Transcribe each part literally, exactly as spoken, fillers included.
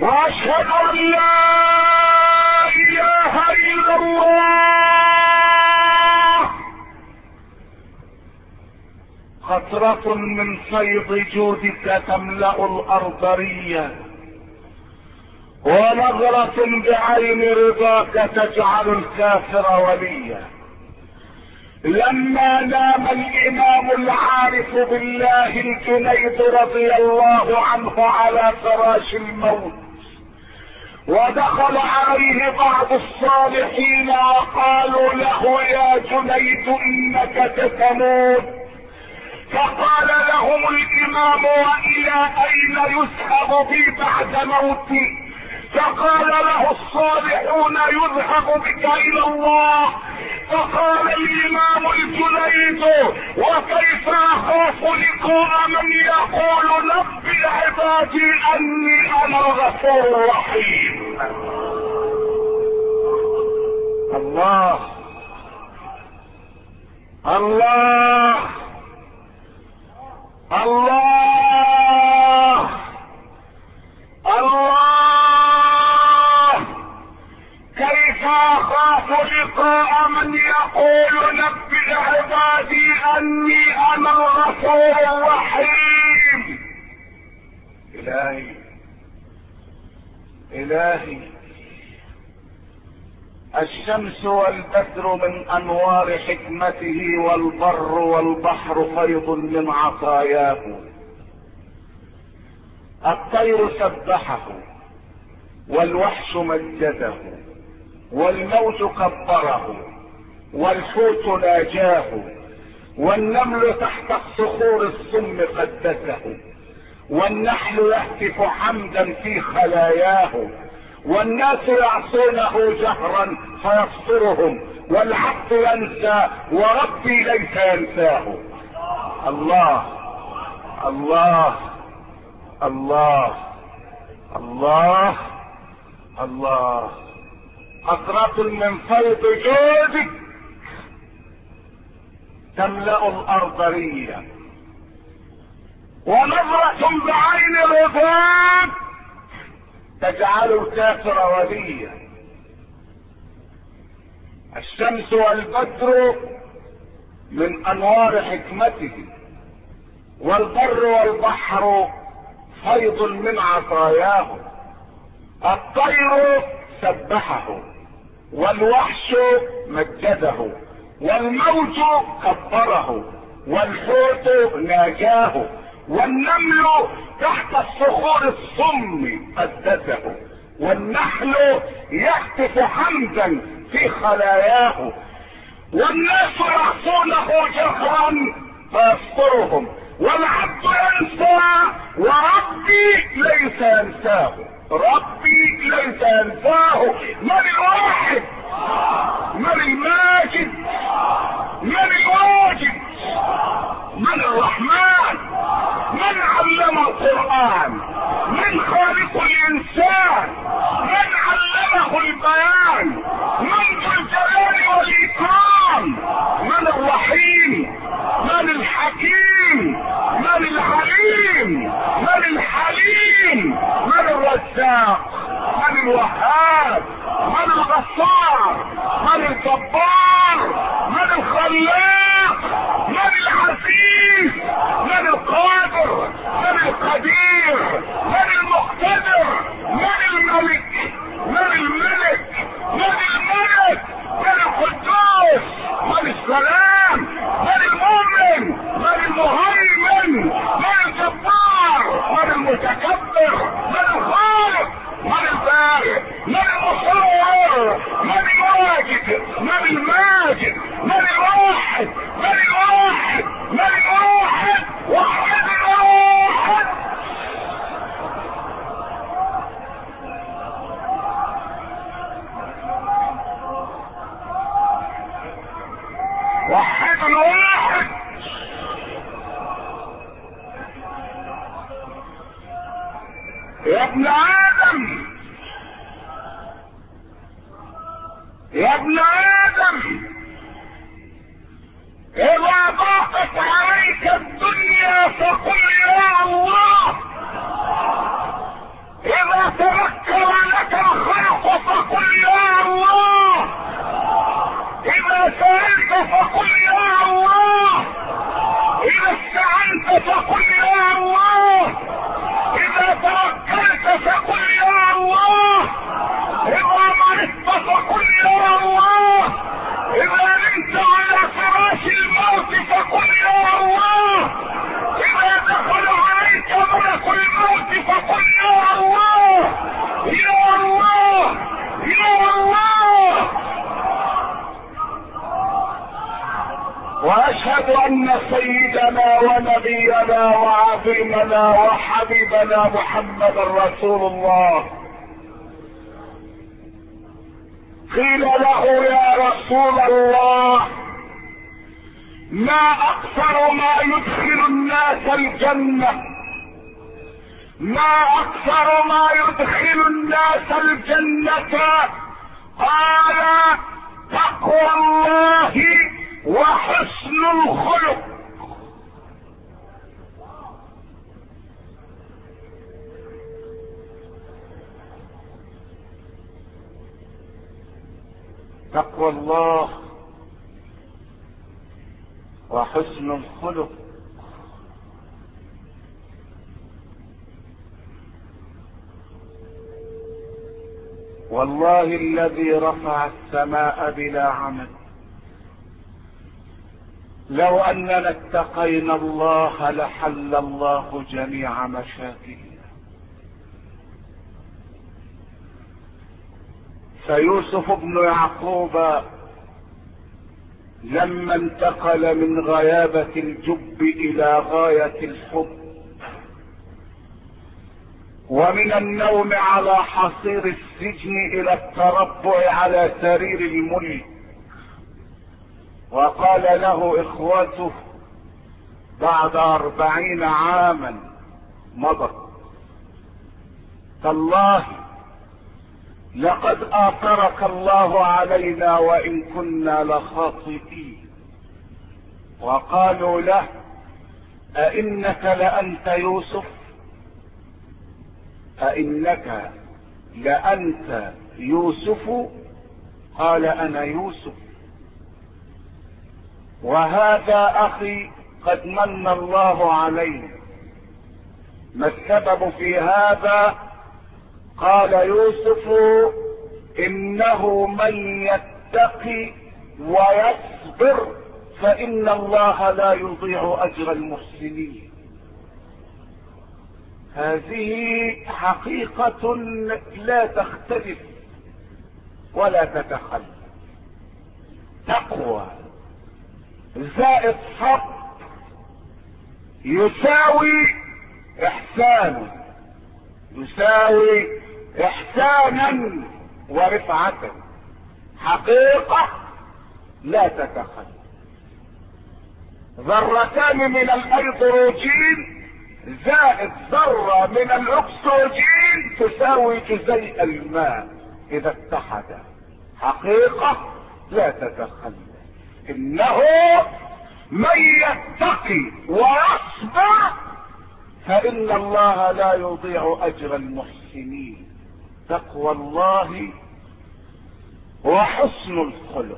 واشهد ان لا اله الا الله. قطرة من فيض جودك تملأ الارض ريا، ونظرة بعين رضاك تجعل الكافر وليا. لما نام الامام العارف بالله الجنيد رضي الله عنه على فراش الموت، ودخل عليه بعض الصالحين وقالوا له يا جنيد انك ستموت، فقال لهم الامام والى اين يذهب بي بعد موتي؟ فقال له الصالحون يذهب بك الى الله. فقال الامام الجنيد وكيف اخاف لقاء من يقول نبئ عبادي اني انا الغفور الرحيم. الله الله الله الله. كيف اخاف لقاء من يقول نبئ عبادي اني انا الغفور الرحيم. الهي الهي الشمس والبدر من انوار حكمته، والبر والبحر فيض من عطاياه. الطير سبحه، والوحش مجده، والموت كبره، والحوت ناجاه، والنمل تحت الصخور الصم قدسه، والنحل يهتف حمدا في خلاياه، والناس يعصونه جهرا فيبصرهم، والعبد ينسى وربي ليس ينساه. الله الله الله الله الله. قطرة من فيض جودك تملأ الارض ريا، ونظرة بعين رضاك تجعل الكافر وليا. الشمس والبدر من انوار حكمته، والبر والبحر فيض من عطاياه. الطير سبحه، والوحش مجده، والموت كبره، والحوت ناجاه، والنمل تحت الصخور الصم قدسه، والنحل يهتف حمدا في خلاياه، والناس يعصونه جهرا فيسترهم، والعبد ينسى وربي ليس ينساه. ربي ليس ينساه. من الواحد؟ من الماجد؟ من الواجد؟ من الرحمن؟ من علم القرآن؟ من خالق الانسان؟ من علمه البيان؟ من ذو الجلال والاكرام؟ من الرحيم؟ من الحكيم؟ من العليم؟ من الحليم؟ من الرزاق؟ من الوهاب؟ من الغفار؟ من الجبار؟ من الخلاق؟ من العزيز؟ من القادر؟ من القدير؟ من المقتدر؟ من الملك؟ من الملك؟ من الملك؟ من القدوس؟ من السلام؟ من المؤمن؟ من المهيمن؟ من الجبار؟ من المتكبر؟ من الخالق؟ من البارئ؟ من المصور؟ من الواجد؟ من الماجد؟ من الواحد؟ من الواحد؟ من الواحد؟ واحد الواحد. وحد الواحد. يا ابن ادم، يا ابن ادم، اذا ضاقت عليك الدنيا فقل يا الله، اذا تذكر لك الخلق فقل يا الله، اذا سألت فقل يا الله، اذا استعنت فقل يا الله، اذا توكلت فقل يا الله، اذا مرضت فقل يا الله، اذا نمت على فراش الموت فقل يا الله، اذا دخل عليك ملك الموت فقل يا الله، يا الله، يا الله. واشهد ان سيدنا ونبينا وعظيمنا وحبيبنا محمد رسول الله. قيل له يا رسول الله ما اكثر ما يدخل الناس الجنة، ما اكثر ما يدخل الناس الجنة؟ قال تقوى الله وحسن الخلق. تقوى الله وحسن الخلق. والله الذي رفع السماء بلا عمد، لو اننا اتقينا الله لحل الله جميع مشاكلنا. فيوسف بن يعقوب لما انتقل من غيابة الجب الى غاية الحب، ومن النوم على حصير السجن الى التربع على سرير الملك، وقال له اخوته بعد اربعين عاما مضت: تالله لقد آثرك الله علينا وإن كنا لخاطئين. وقالوا له: أئنك لأنت يوسف؟ أئنك لأنت يوسف؟ قال: أنا يوسف، وهذا أخي قد من الله علينا. ما السبب في هذا؟ قال يوسف: انه من يتقي ويصبر فان الله لا يضيع اجر المحسنين. هذه حقيقة لا تختلف ولا تتخلف. تقوى زائد صبر يساوي احسان، يساوي احسانا ورفعة. حقيقة لا تتخلف. ذرتان من الايدروجين زائد ذرة من الاكسجين تساوي جزيء الماء اذا اتحدا. حقيقة لا تتخلف. انه من يتقي ويصبر فإن الله لا يضيع أجر المحسنين. تقوى الله وحسن الخلق.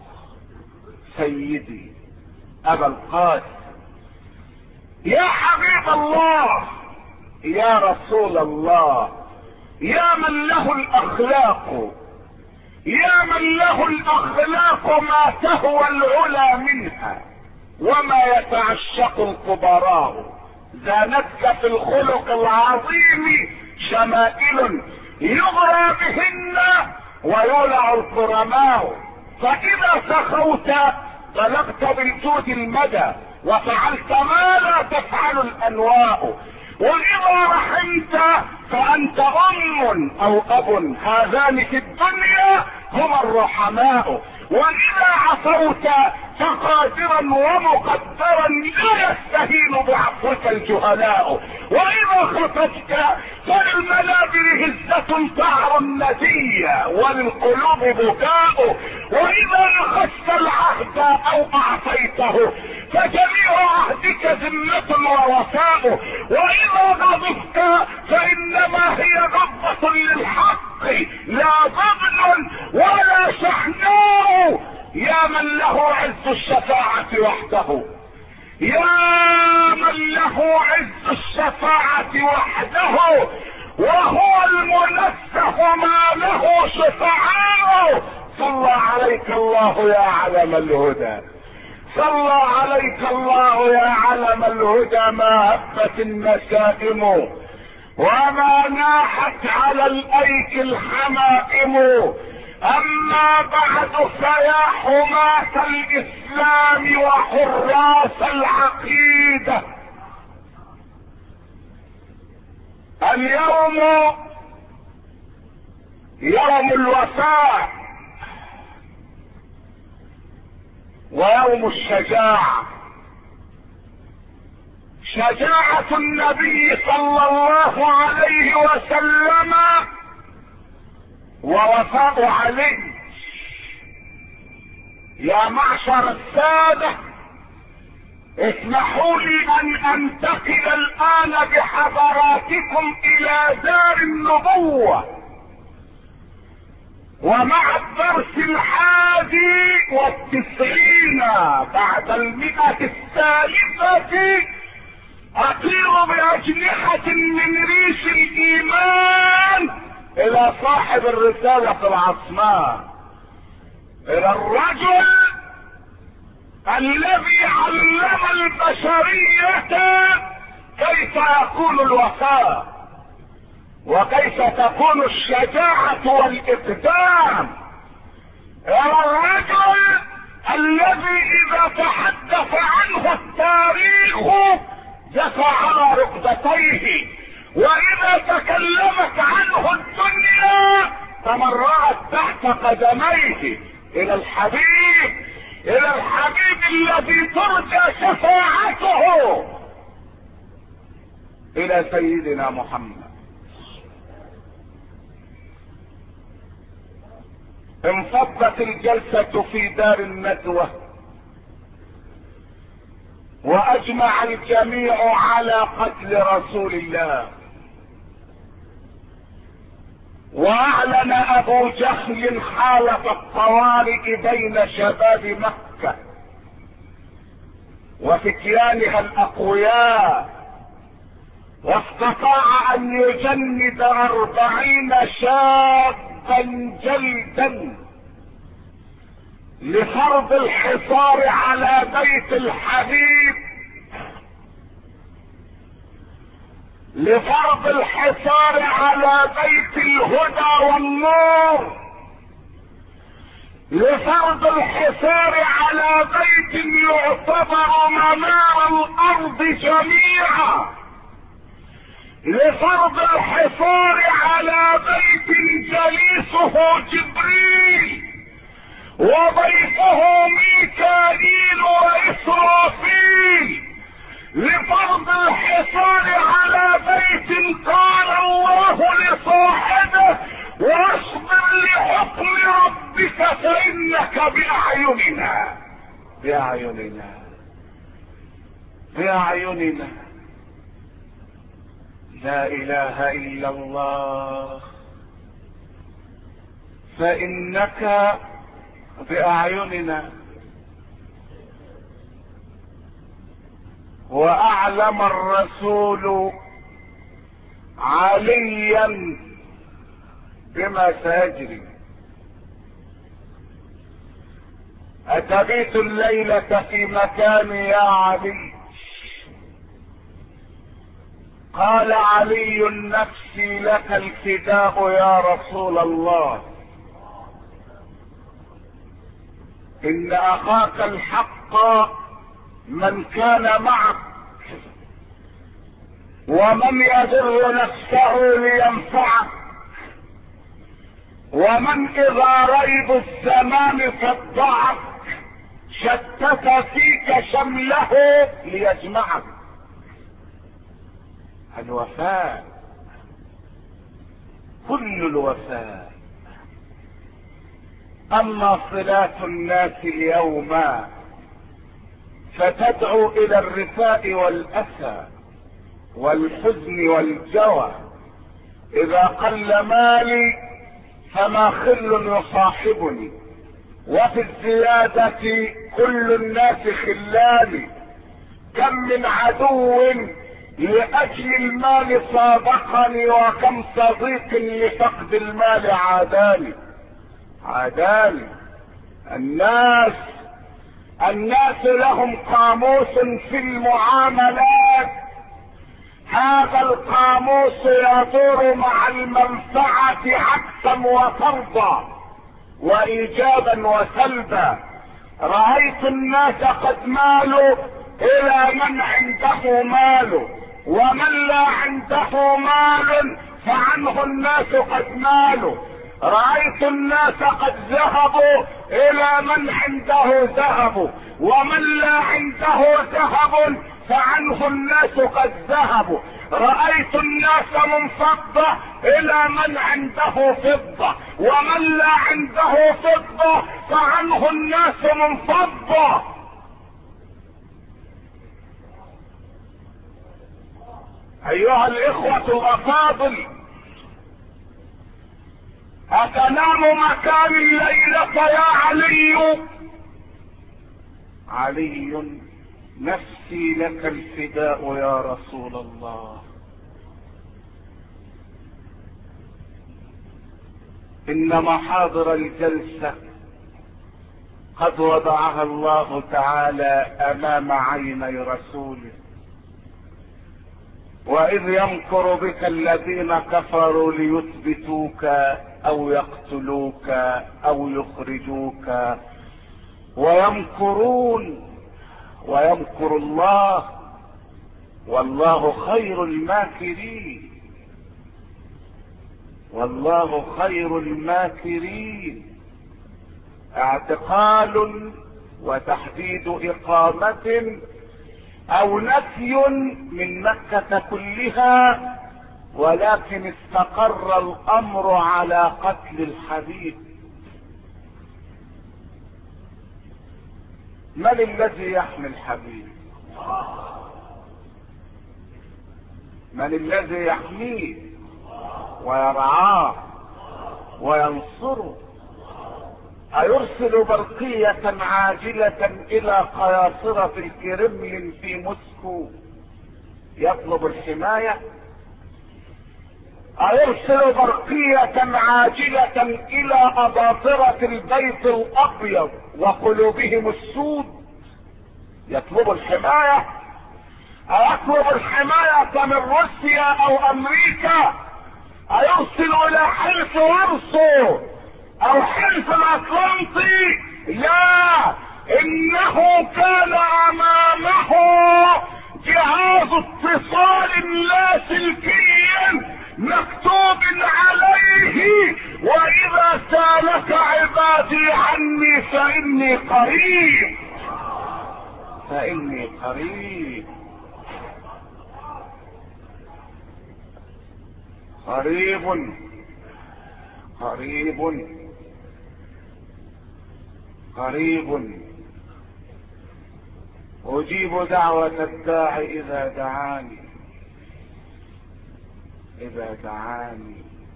سيدي أبا القاسم، يا حبيب الله، يا رسول الله، يا من له الأخلاق، يا من له الأخلاق ما تهوى العلا منها وما يتعشق الكبراء. زانتك في الخلق العظيم شمائل يغرى بهن ويولع الكرماء. فإذا سخوت بلغت بالجود المدى وفعلت ما لا تفعل الأنواء. وإذا رحمت فأنت أم أو أب، هذان في الدنيا هما الرحماء. وإذا عفوت فقادرا ومقدرا لا يستهين بعفوك الجهلاء. وإذا خطبت فللمنابر هزة تعر الندية وللقلوب بكاء. وإذا أخذت العهد أو أعطيته فجميع عهدك ذمة ووفاء، وإذا غضبت فإنما هي غضبة للحق لا ضغن ولا شحناء. يا من له عز الشفاعة وحده، يا من له عز الشفاعة وحده، وهو المنزه ما له شفعاء. صلى عليك الله يا علم الهدى، صلى عليك الله يا علم الهدى. ما هبت النسائم وما ناحت على الايك الحمائم. اما بعد فيا حماة الاسلام وحراس العقيدة، اليوم يوم الوفاء ويوم الشجاعة. شجاعة النبي صلى الله عليه وسلم ووفاء علي. يا معشر السادة، اسمحوا لي ان انتقل الان بحضراتكم الى دار النبوة، ومع الدرس الحادي والتسعين بعد المئة الثالثة اطير باجنحة من ريش الايمان الى صاحب الرسالة العظماء، الى الرجل الذي علم البشرية كيف يكون الوفاء وكيف تكون الشجاعة والاقدام، الى الرجل الذي اذا تحدث عنه التاريخ جثى على ركبتيه، واذا تكلمت عنه الدنيا تمرعت تحت قدميه. الى الحبيب، الى الحبيب الذي ترجى شفاعته، الى سيدنا محمد. انفضت الجلسة في دار الندوة، واجمع الجميع على قتل رسول الله. واعلن ابو جهل حالة الطوارئ بين شباب مكة وفتيانها الاقوياء، واستطاع ان يجند اربعين شابا جلدا لفرض الحصار على بيت الحبيب، لفرض الحصار على بيت الهدى والنور، لفرض الحصار على بيت يعتبر منار الارض جميعا، لفرض الحصار على بيت جليسه جبريل وضيفه ميكائيل واسرافيل، لفرض الحصار على بيت قال الله لصاحبه واصبر لحكم ربك فانك باعيننا، باعيننا باعيننا. لا اله الا الله، فانك باعيننا. واعلم الرسول عليا بما سيجري. اتبيت الليلة في مكان يا علي؟ قال علي نفسي لك الفداء يا رسول الله، ان اخاك الحق من كان معك، ومن يضر نفسه لينفعك، ومن اذا ريب الزمان فضعك شتت فيك شمله ليجمعك. الوفاء، كل الوفاء. اما صلات الناس اليوم فتدعو الى الرثاء والاسى والحزن والجوى. اذا قل مالي فما خل يصاحبني، وفي الزيادة كل الناس خلاني. كم من عدو لأجل المال صادقني، وكم صديق لفقد المال عاداني. عاداني. الناس الناس لهم قاموس في المعاملات، هذا القاموس يدور مع المنفعة عكسا وطردا وايجابا وسلبا. رأيت الناس قد مالوا الى من عنده مال، ومن لا عنده مال فعنه الناس قد مالوا. رأيت الناس قد ذهبوا الى من عنده ذهب، ومن لا عنده ذهب فعنه الناس قد ذهبوا. رأيت الناس منفضة الى من عنده فضة، ومن لا عنده فضة فعنه الناس منفضة. ايها الاخوة الافاضل، اتنام مكان الليلة يا علي؟ علي نفسي لك الفداء يا رسول الله. ان محاضر الجلسة قد وضعها الله تعالى امام عيني رسوله. واذ يمكر بك الذين كفروا ليثبتوك او يقتلوك او يخرجوك ويمكرون ويمكر الله والله خير الماكرين. والله خير الماكرين. اعتقال وتحديد اقامة او نفي من مكة كلها، ولكن استقر الامر على قتل الحبيب. من الذي يحمي الحبيب؟ من الذي يحميه ويرعاه وينصره؟ أيرسل برقية عاجلة إلى قياصرة الكرملين في موسكو يطلب الحماية؟ أيرسل برقية عاجلة إلى أباطرة البيت الأبيض وقلوبهم السود يطلب الحماية؟ أيطلب الحماية من روسيا أو أمريكا؟ أيرسل إلى حلف وارسو أو حلف الأطلنطي؟ لا، إنه كان أمامه جهاز اتصال لاسلكي مكتوب عليه: واذا سالك عبادي عني فاني قريب. فاني قريب. قريب قريب قريب اجيب دعوة الداعي اذا دعاني اذا دعاني.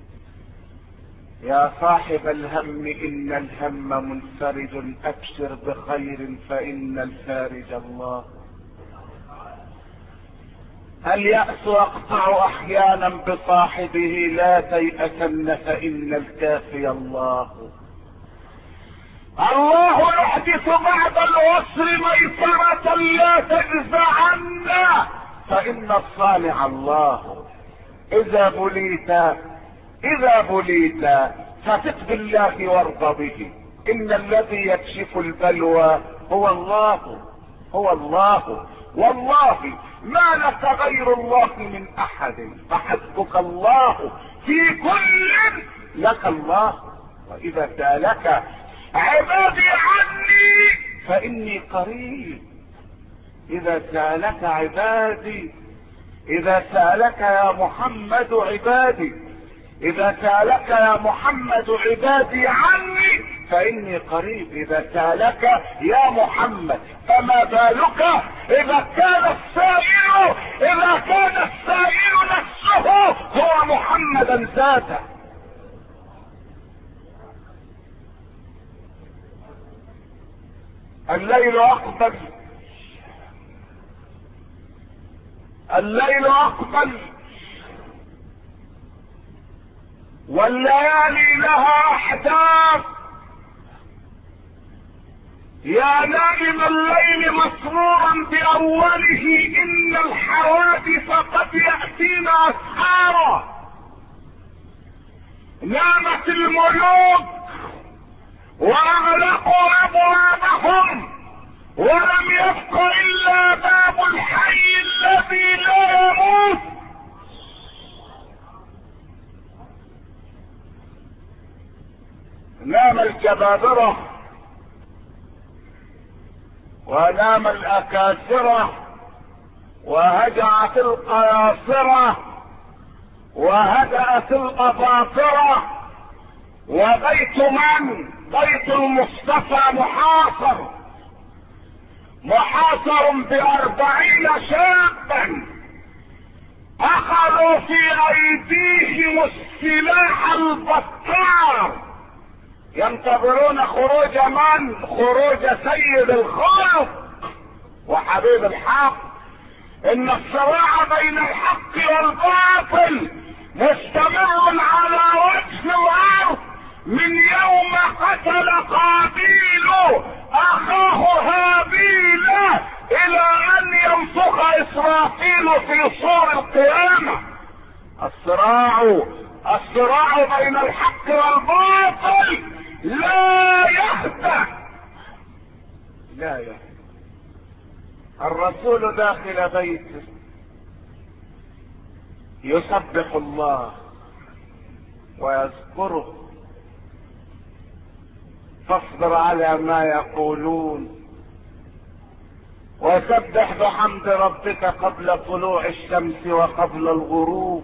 يا صاحب الهم ان الهم منفرج، ابشر بخير فان الفارج الله. اليأس يقطع احيانا بصاحبه، لا تيأسن فان الكافي الله. الله يحدث بعد العسر ميسرة، لا تجزعن فان الصانع الله. اذا بليت اذا بليت فثق بالله وارض به، ان الذي يكشف البلوى هو الله هو الله. والله ما لك غير الله من احد، فحسبك الله في كل لك الله. واذا سالك عبادي عني فاني قريب. اذا سالك عبادي اذا سالك يا محمد عبادي اذا سالك يا محمد عبادي عني فاني قريب اذا سالك يا محمد. فما بالك اذا كان السائل اذا كان السائل نفسه هو محمدا ذاته. الليل اقبل الليل اقبل والليالي لها احداث. يا نائم الليل مسرورا باوله ان الحوادث قد ياتينا اسحارا. نامت الملوك واغلقوا ابوابهم ولم يبق الا باب الحي الذي لا يموت. نام الجبابرة ونام الاكاسرة وهجعت القياصرة وهدأت الاباطرة، وبيت من؟ بيت المصطفى محاصر محاصر بأربعين شابا اخذوا في ايديهم السلاح البطار ينتظرون خروج من؟ خروج سيد الخلق وحبيب الحق. ان الصراع بين الحق والباطل مستمر على وجه الارض من يوم قتل قابيل اخاه هابيل الى ان ينفخ اسرافيل في صور القيامة. الصراع الصراع بين الحق والباطل لا يهدأ لا يهدأ. الرسول داخل بيته يسبح الله ويذكره. فاصبر على ما يقولون وسبح بحمد ربك قبل طلوع الشمس وقبل الغروب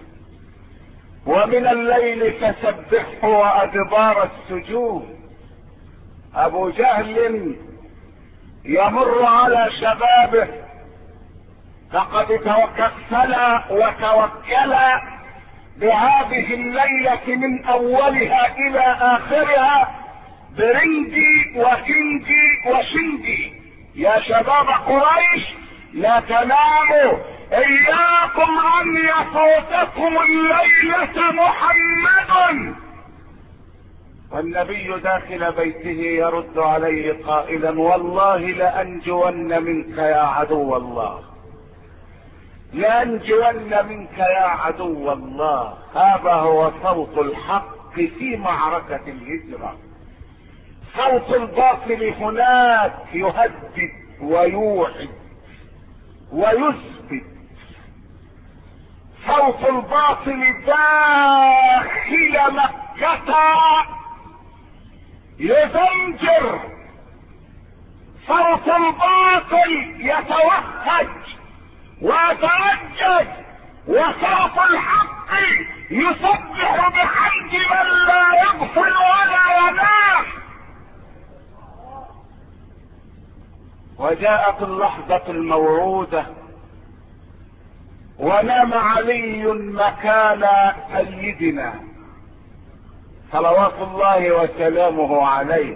ومن الليل فسبحه وادبار السجود. ابو جهل يمر على شبابه فقد توكل وتوكل بهذه الليلة من اولها الى اخرها برنجي وكنجي وشنجي. يا شباب قريش لا تناموا، اياكم ان يفوتكم الليلة محمد. والنبي داخل بيته يرد عليه قائلا والله لانجون منك يا عدو الله لانجون منك يا عدو الله. هذا هو صوت الحق في معركة الهجرة. صوت الباطل هناك يهدد ويوعد ويثبت. صوت الباطل داخل مكة يزمجر. صوت الباطل يتوهج ويتوجد، وصوت الحق يسبح بحمد من لا يغفل ولا ينام. وجاءت اللحظة الموعودة ونام علي مكان سيدنا صلوات الله وسلامه عليه.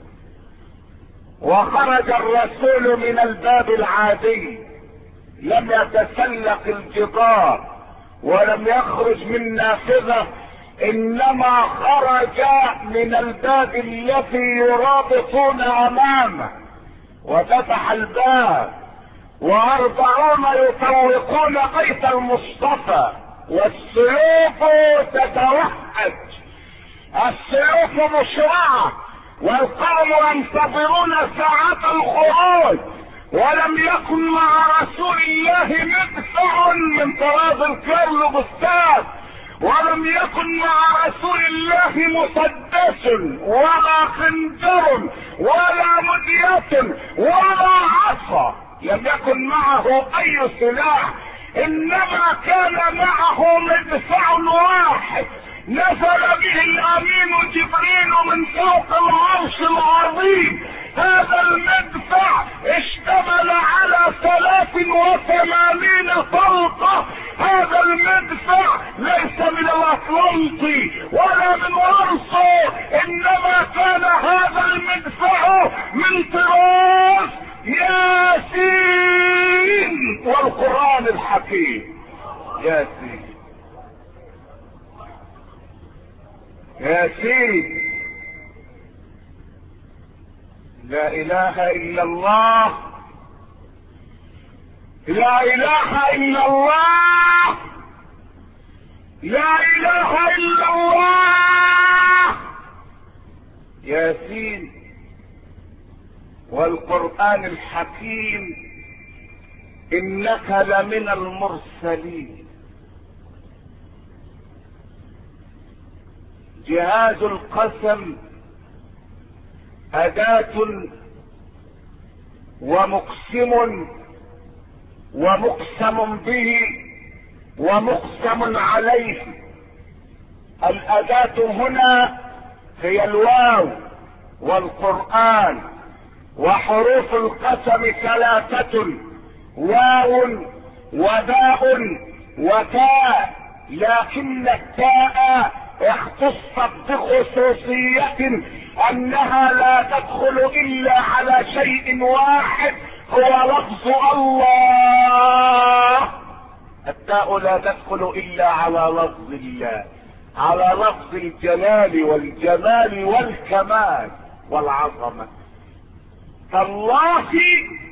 وخرج الرسول من الباب العادي، لم يتسلق الجدار ولم يخرج من نافذة، انما خرج من الباب الذي يرابطون امامه وفتح الباب، واربعون يطوقون بيت المصطفى والسيوف تتوهج، السيوف مشرعة والقوم ينتظرون ساعة الخروج. ولم يكن مع رسول الله مدفع من طراز الكرل بستان، ولم يكن مع رسول الله مسدس ولا خنجر ولا مدية ولا عصا، لم يكن معه اي سلاح، انما كان معه مدفع واحد نزل به الامين جبريل من فوق العرش العظيم. هذا المدفع اشتمل على ثلاث وثمانين طلقة. هذا المدفع ليس من الاطلنطي ولا من ورصو، انما كان هذا المدفع من طراز ياسين والقرآن الحكيم. ياسين ياسين لا اله الا الله، لا اله الا الله، لا اله الا الله. ياسين والقرآن الحكيم، انك لمن المرسلين. جهاز القسم أداة ومقسم ومقسم به ومقسم عليه. الأداة هنا هي الواو والقرآن، وحروف القسم ثلاثة: واو وباء وتاء، لكن التاء اختصت بخصوصية انها لا تدخل الا على شيء واحد، هو لفظ الله. التاء لا تدخل الا على لفظ الله، على لفظ الجلال والجمال والكمال والعظمة. تالله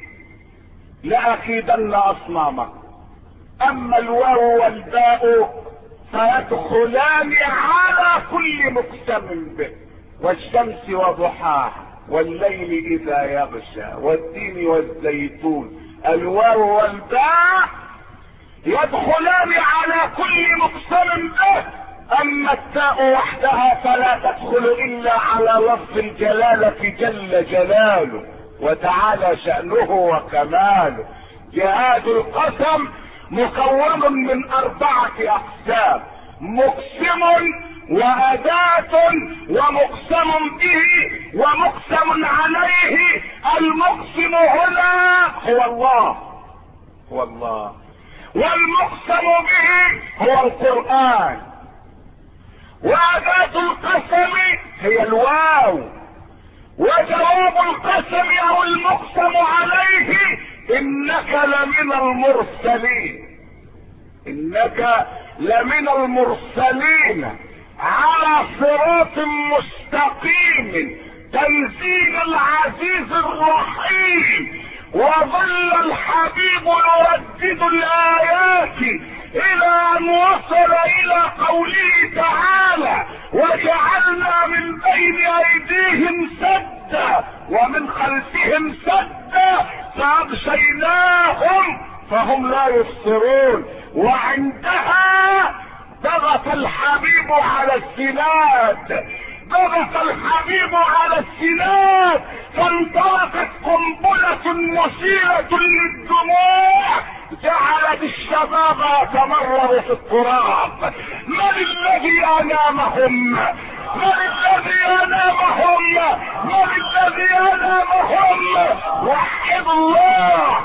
لأكيدن أصنامكم. أما الواو والباء فيدخلان على كل مقسم به، والشمس وضحاها والليل إذا يغشى والتين والزيتون. الواو والباء يدخلان على كل مقسم به. أما التاء وحدها فلا تدخل إلا على لفظ الجلالة جل جلاله وتعالى شأنه وكماله. جهاد القسم مكون من أربعة أقسام: مقسم وأداة ومقسم به ومقسم عليه. المقسم هنا هو الله، هو الله، والمقسم به هو القرآن، وأداة القسم هي الواو، وجواب القسم او المقسم عليه انك لمن المرسلين. انك لمن المرسلين على صراط مستقيم تنزيل العزيز الرحيم. وظل الحبيب يردد الايات الى ان وصل الى قوله تعالى: وجعلنا من بين ايديهم سدا ومن خلفهم سدا فاغشيناهم فهم لا يبصرون. وعندها ضغط الحبيب على السناد، ضغط الحبيب على السناد فانطلقت قنبلة مثيرة للدموع جعلت الشباب يتمرغ في التراب. من الذي انامهم؟ من الذي انامهم؟ من الذي انامهم؟ وحد الله.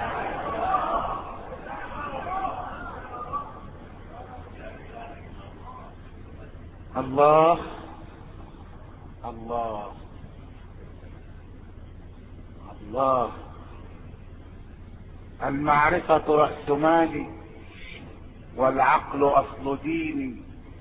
الله الله الله. المعرفة رأس مالي، والعقل أصل ديني،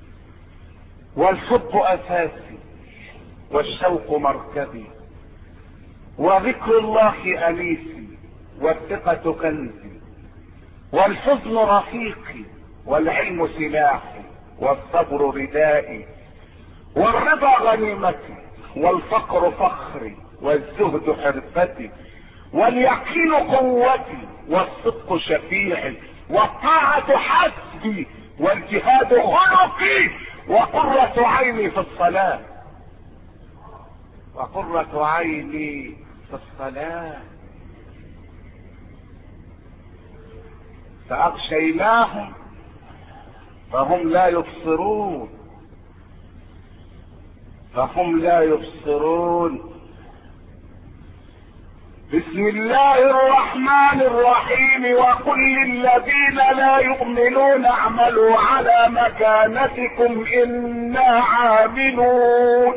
والحب أساسي، والشوق مركبي، وذكر الله أنيسي، والثقة كنزي، والحزن رفيقي، والعلم سلاحي، والصبر ردائي، والرضا غنيمتي، والفقر فخري، والزهد حرفتي، واليقين قوتي، والصدق شفيعي، والطاعة حسبي، والجهاد خلقي، وقرة عيني في الصلاة، وقرة عيني في الصلاة. فأغشيناهم فهم لا يبصرون. فهم لا يبصرون. بسم الله الرحمن الرحيم. وقل للذين لا يؤمنون اعملوا على مكانتكم انا عاملون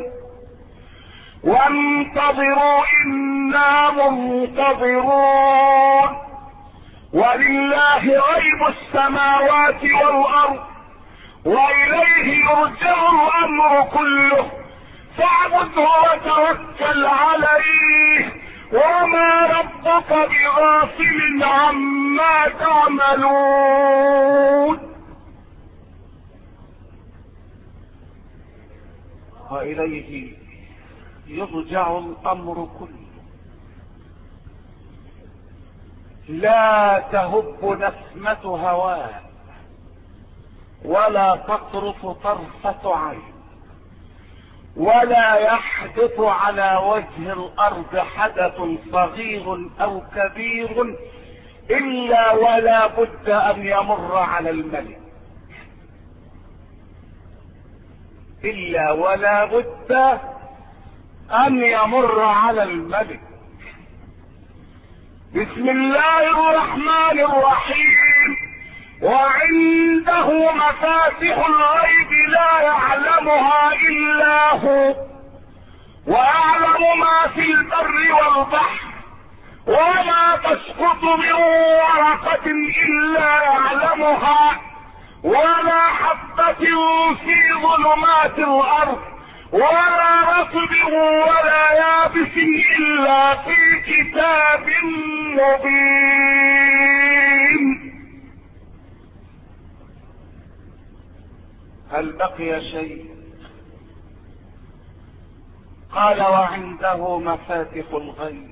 وانتظروا انا منتظرون ولله غيب السماوات والارض واليه يرجع الامر كله فاعبده وتوكل عليه وما ربك بغافل عما تعملون. وإليه يرجع الأمر كله. لا تهب نسمة هواء ولا تطرف طرفة عين ولا يحدث على وجه الارض حدث صغير او كبير الا ولا بد ان يمر على الملك الا ولا بد ان يمر على الملك. بسم الله الرحمن الرحيم. وعنده مفاتح الغيب لا يعلمها الا هو ويعلم ما في البر والبحر وما تسقط من ورقة الا يعلمها ولا حبة في ظلمات الارض ولا رطب ولا يابس الا في كتاب مبين. هل بقي شيء؟ قال وعنده مفاتح الغيب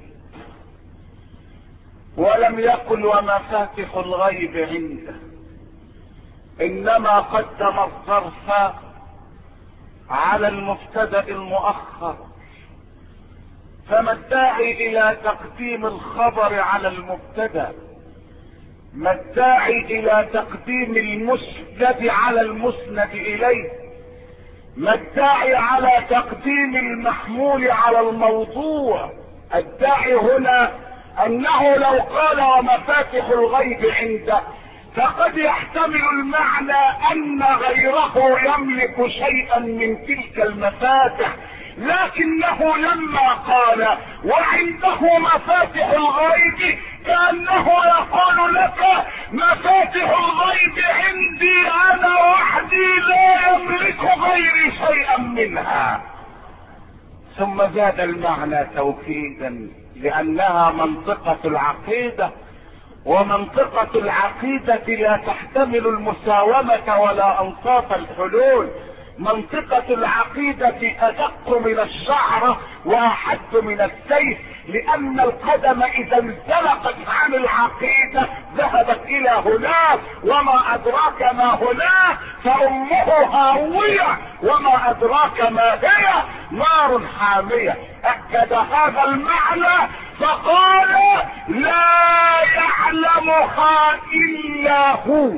ولم يقل ومفاتح الغيب عنده انما قدم الظرف على المبتدأ المؤخر. فما الداعي الى تقديم الخبر على المبتدأ؟ ما الداعي الى تقديم المسند على المسند اليه؟ ما الداعي على تقديم المحمول على الموضوع؟ الداعي هنا انه لو قال ومفاتح الغيب عنده فقد يحتمل المعنى ان غيره يملك شيئا من تلك المفاتح، لكنه لما قال وعنده مفاتح الغيب كأنه يقول لك مفاتح الغيب عندي انا وحدي لا يملك غيري شيئا منها. ثم زاد المعنى توكيدا لانها منطقة العقيدة، ومنطقة العقيدة لا تحتمل المساومة ولا انصاف الحلول. منطقة العقيدة ادق من الشعرة واحد من السيف، لان القدم اذا انزلقت عن العقيدة ذهبت الى هناك، وما ادراك ما هناك، فامه هاوية وما ادراك ما هي، نار حامية. اكد هذا المعنى فقال لا يعلمها الا هو.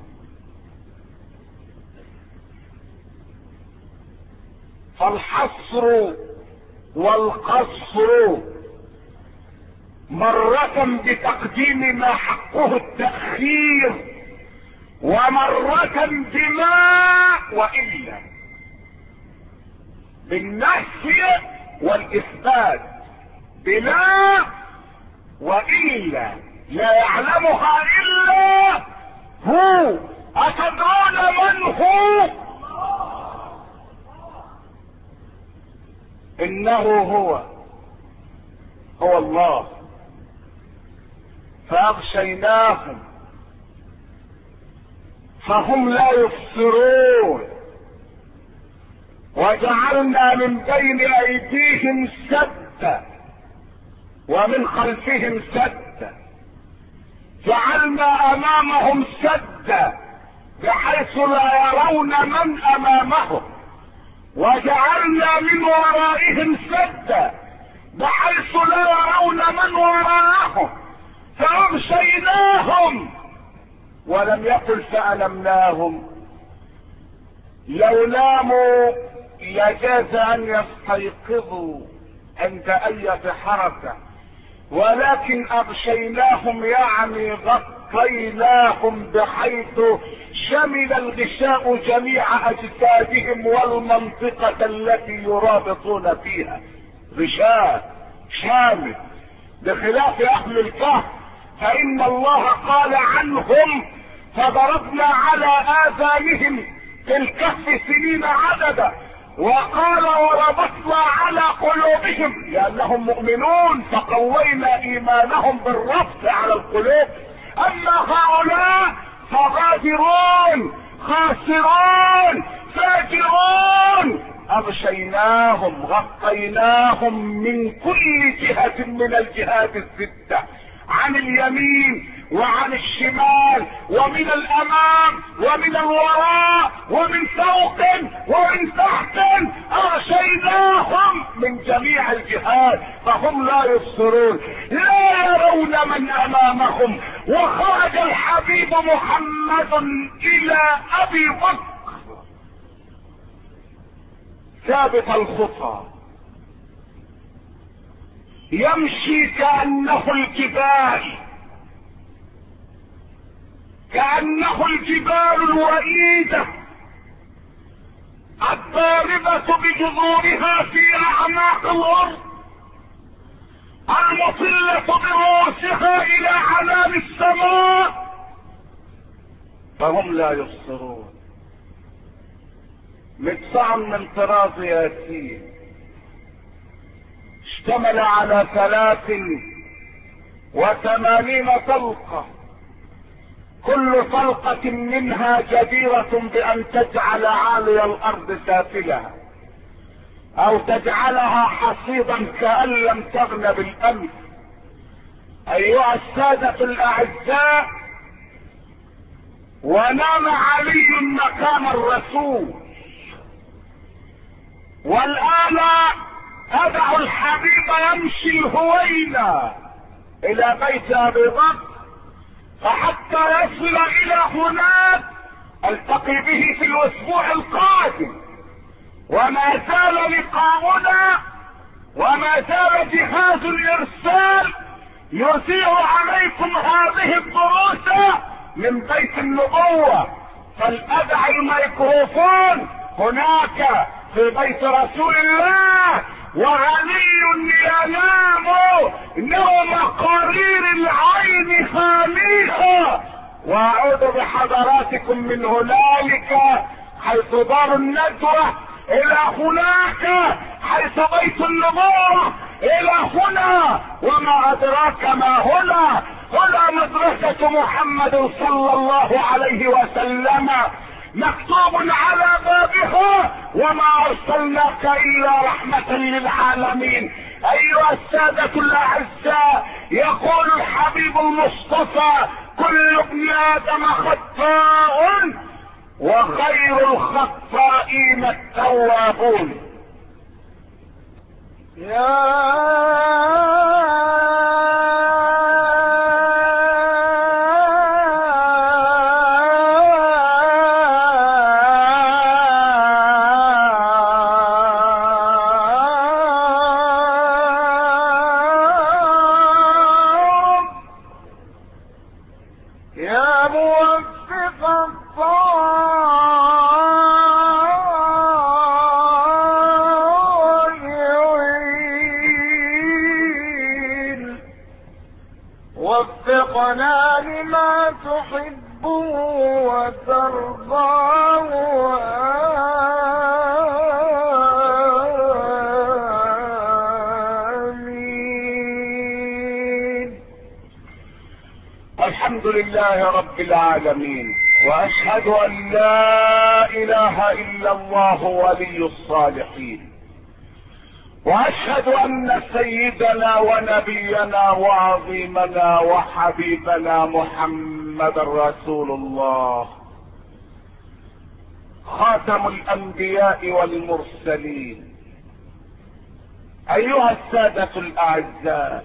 فالحصر والقصر مرة بتقديم ما حقه التأخير، ومرة بما وإلا، بالنفي والإثبات، بلا وإلا، لا يعلمها إلا هو. أتدرون من هو؟ إنه هو هو الله. فأغشيناهم فهم لا يبصرون وجعلنا من بين أيديهم سدا ومن خلفهم سدا، جعلنا أمامهم سدا بحيث لا يرون من أمامهم، وجعلنا من ورائهم سدا بحيث لا يرون من وراءهم، فأغشيناهم. ولم يقل فألمناهم. لو ناموا يجاز ان يستيقظوا عند اية حركة، ولكن اغشيناهم يعني غطيناهم بحيث شمل الغشاء جميع اجسادهم والمنطقة التي يرابطون فيها، غشاء شامل، بخلاف اهل الكهف فان الله قال عنهم فضربنا على اذانهم في الكهف سنين عددا، وقال وربطنا على قلوبهم لانهم مؤمنون فقوينا ايمانهم بالربط على القلوب. اما هؤلاء فغادرون خاسرون فاجرون، اغشيناهم غطيناهم من كل جهة من الجهات الستة، عن اليمين وعن الشمال ومن الامام ومن الوراء ومن فوق ومن تحت، اغشيناهم من جميع الجهات فهم لا يبصرون لا يرون من امامهم. وخرج الحبيب محمد الى ابي بكر ثابت الخطى يمشي كأنه الجبال، كأنه الجبال الوئيدة الضاربة بجذورها في أعماق الأرض، المطلة برؤوسها إلى عنان السماء، فهم لا يبصرون. مدفع من طراز ياسين اشتمل على ثلاث وثمانين طلقة، كل طلقة منها جديرة بأن تجعل عالي الأرض سافلها أو تجعلها حصيدا كأن لم تغن بالأمس. أيها السادة الأعزاء، ونام علي مكان الرسول، والآن أدع الحبيب يمشي الهوينة إلى بيت أبي بكر، فحتى يصل إلى هناك التقي به في الأسبوع القادم، وما زال لقاؤنا وما زال جهاز الإرسال يذيع عليكم هذه الدروس من بيت النبوة. فلأدع الميكروفون هناك في بيت رسول الله، وعلي ينام نوم قرير العين خاليها، واعود بحضراتكم من هنالك حيث دار الندوة الى هناك حيث بيت النبوة الى هنا، وما ادراك ما هنا، هنا مدرسة محمد صلى الله عليه وسلم مكتوب على بابها وما ارسلناك الا رحمة للعالمين. ايها السادة الاعزاء، يقول الحبيب المصطفى: كل ابن ادم خطاء وخير الخطائين التوابون. يا وفقنا لما تحب وترضى، آمين. الحمد لله رب العالمين، واشهد ان لا اله الا الله ولي الصالحين، واشهد ان سيدنا ونبينا وعظيمنا وحبيبنا محمد رسول الله خاتم الانبياء والمرسلين. ايها السادة الاعزاء،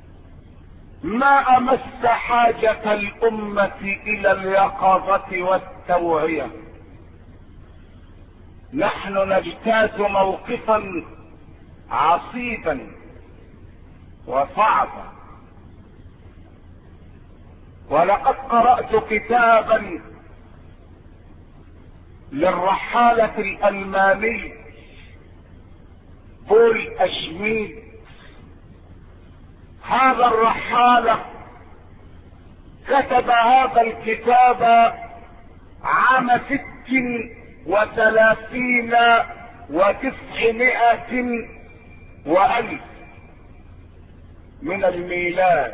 ما امس حاجة الامة الى اليقظة والتوعية نحن نجتاز موقفا عصيبا وصعبا، ولقد قرأت كتابا للرحالة الألماني بول أشميد. هذا الرحالة كتب هذا الكتاب عام ست وثلاثين وتسعمائة وألف من الميلاد،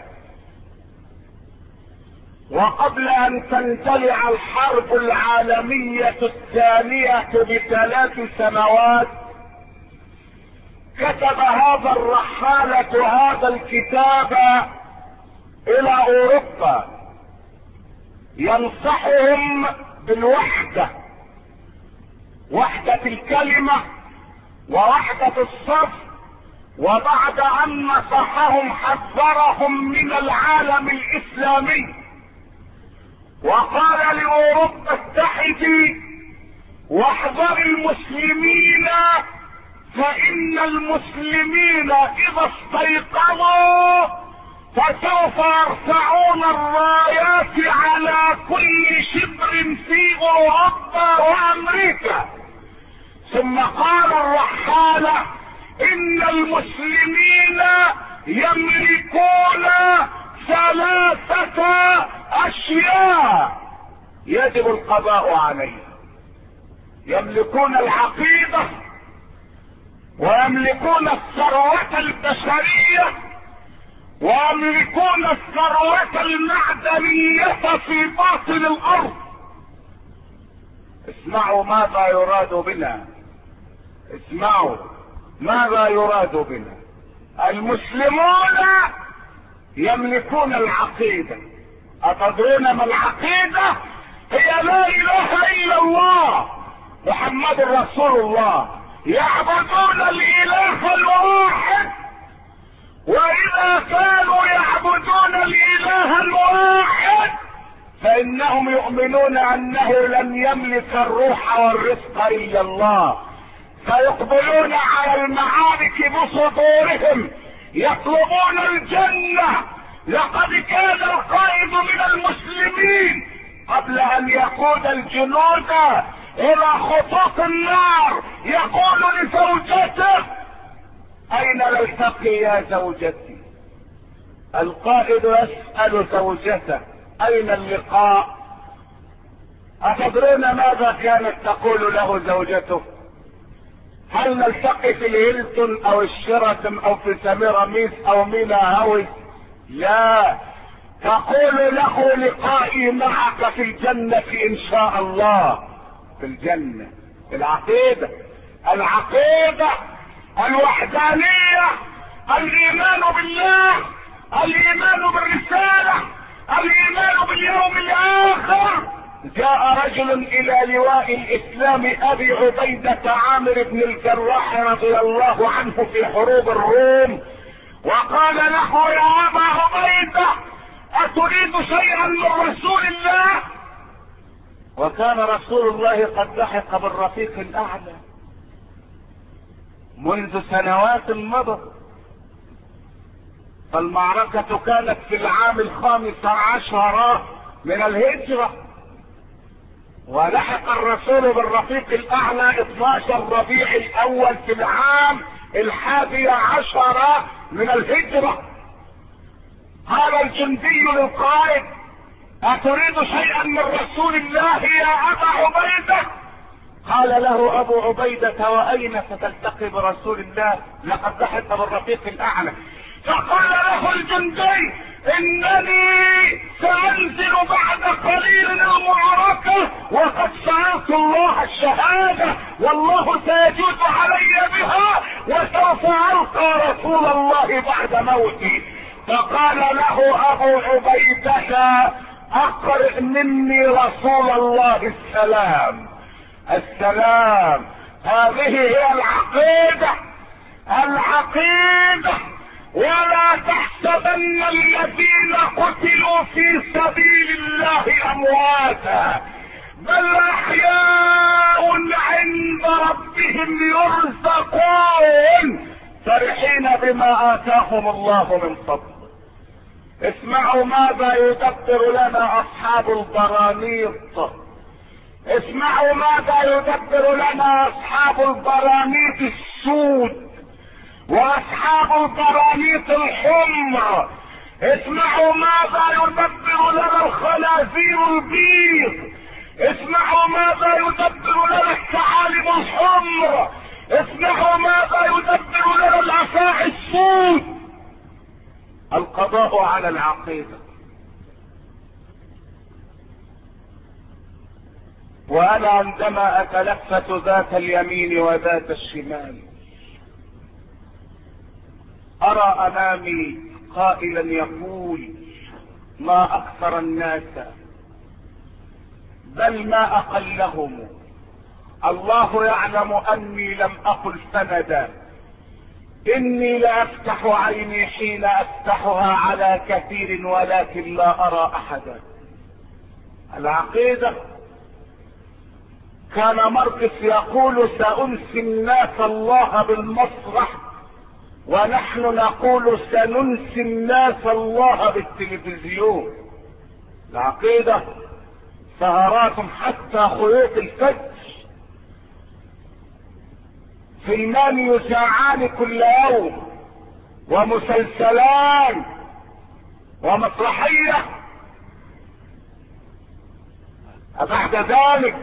وقبل ان تندلع الحرب العالمية الثانية بثلاث سنوات كتب هذا الرحالة هذا الكتاب الى اوروبا ينصحهم بالوحدة، وحدة الكلمة ووحدة الصف. وبعد ان نصحهم حذرهم من العالم الاسلامي وقال لاوروبا اتحدي واحذر المسلمين، فان المسلمين اذا استيقظوا فسوف يرفعون الرايات على كل شبر في اوروبا وامريكا. ثم قال الرحالة ان المسلمين يملكون ثلاثة اشياء يجب القضاء عليها: يملكون العقيدة، ويملكون الثروة البشرية، ويملكون الثروة المعدنية في باطن الارض. اسمعوا ماذا يراد بنا، اسمعوا ماذا يراد بنا. المسلمون يملكون العقيدة. أتدرون ما العقيدة؟ هي لا اله الا الله محمد رسول الله. يعبدون الاله الواحد، واذا كانوا يعبدون الاله الواحد فانهم يؤمنون انه لن يملك الروح والرزق الا الله، فيقبلون على المعارك بصدورهم يطلبون الجنة. لقد كان القائد من المسلمين قبل ان يقود الجنود الى خطوط النار يقول لزوجته: اين نلتقي يا زوجتي؟ القائد يسأل زوجته: اين اللقاء؟ أتدرون ماذا كانت تقول له زوجته؟ هل نلتقي في الهيلتون او الشيراتون او في سميراميس او مينا هاوس؟ لا، تقول له: لقائي معك في الجنة ان شاء الله. في الجنة. العقيدة، العقيدة، الوحدانية، الايمان بالله، الايمان بالرسالة، الايمان باليوم الاخر. جاء رجل الى لواء الاسلام ابي عبيدة عامر بن الجراح رضي الله عنه في حروب الروم، وقال له: يا ابا عبيدة اتريد شيئا من رسول الله؟ وكان رسول الله قد لحق بالرفيق الاعلى منذ سنوات مضت، فالمعركة كانت في العام الخامس عشر من الهجرة، ولحق الرسول بالرفيق الاعلى اثناشر ربيع الاول في العام الحادي عشر من الهجرة. قال الجندي للقائد: اتريد شيئا من رسول الله يا ابا عبيدة؟ قال له ابو عبيدة: واين ستلتقي برسول الله؟ لقد لحق بالرفيق الاعلى. فقال له الجندي: انني سانزل بعد قليل المعركة وقد سألت الله الشهادة، والله سيجود علي بها، وسوف القى رسول الله بعد موتي. فقال له ابو عبيدة: اقرئ مني رسول الله السلام. السلام. هذه هي العقيدة، العقيدة. ولا تحسبن الذين قتلوا في سبيل الله امواتا، بل احياء عند ربهم يرزقون فرحين بما اتاهم الله من فضله. اسمعوا ماذا يدبر لنا اصحاب البرانيط، اسمعوا ماذا يدبر لنا اصحاب البرانيط السود واصحاب البرانيط الحمر. اسمعوا ماذا يدبر لنا الخنازير البيض، اسمعوا ماذا يدبر لنا الثعالب الحمر، اسمعوا ماذا يدبر لنا الافاعي السود. القضاء على العقيدة. وانا عندما اتلفت ذات اليمين وذات الشمال ارى امامي قائلا يقول ما اكثر الناس بل ما اقلهم. الله يعلم اني لم اقل سندا، اني لافتح عيني حين افتحها على كثير ولكن لا ارى احدا. العقيدة كان ماركس يقول سأنسي الناس الله بالمسرح، ونحن نقول سننسي الناس الله بالتلفزيون. العقيدة سهرات حتى خيوط الفجر، فيلمان يذاعان كل يوم ومسلسلان ومسرحية. أبعد ذلك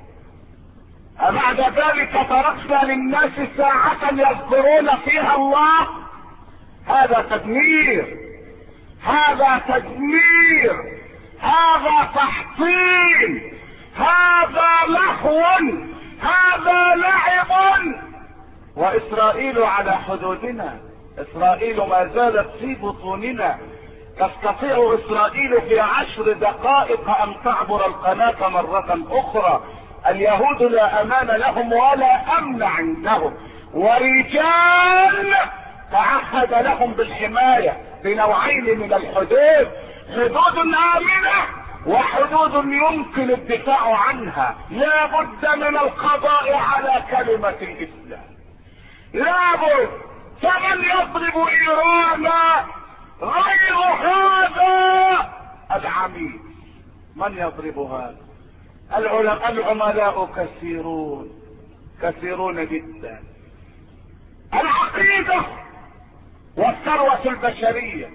أبعد ذلك تركنا للناس ساعة يذكرون فيها الله؟ هذا تدمير، هذا تدمير، هذا تحطيم، هذا لهو، هذا لعب. وإسرائيل على حدودنا، إسرائيل ما زالت في بطوننا. تستطيع إسرائيل في عشر دقائق أن تعبر القناة مرة أخرى. اليهود لا امان لهم ولا امن عندهم، ورجال تعهد لهم بالحماية بنوعين من الحدود، حدود امنة وحدود يمكن الدفاع عنها. لا بد من القضاء على كلمة الاسلام، لا بد. فمن يضرب ايران غير هذا العميد؟ من يضرب هذا؟ العملاء كثيرون كثيرون جدا. العقيدة والثروة البشرية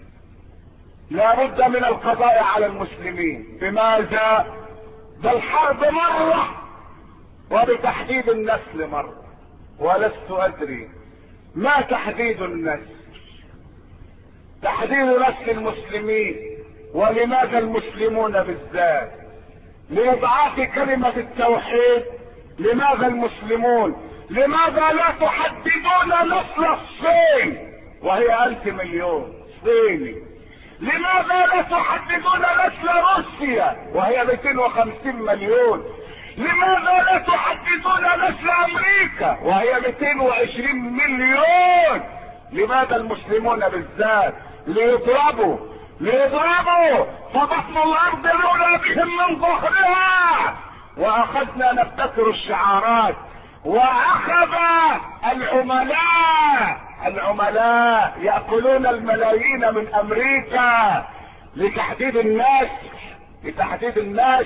لا بد من القضاء على المسلمين. بماذا؟ بالحرب مرة وبتحديد النسل مرة. ولست ادري ما تحديد النسل، تحديد نسل المسلمين، ولماذا المسلمون بالذات؟ لإضعاف كلمة التوحيد. لماذا المسلمون؟ لماذا لا تحددون نسل الصين وهي ألف مليون صيني؟ لماذا لا تحددون نسل روسيا وهي مئتين وخمسين مليون؟ لماذا لا تحددون نسل أمريكا وهي مئتين وعشرين مليون؟ لماذا المسلمون بالذات؟ ليضربوا ليضربوا فبطن الارض لولا بهم من ظهرها. واخذنا نبتكر الشعارات، واخذ العملاء العملاء يأكلون الملايين من امريكا لتحديد الناس لتحديد الناس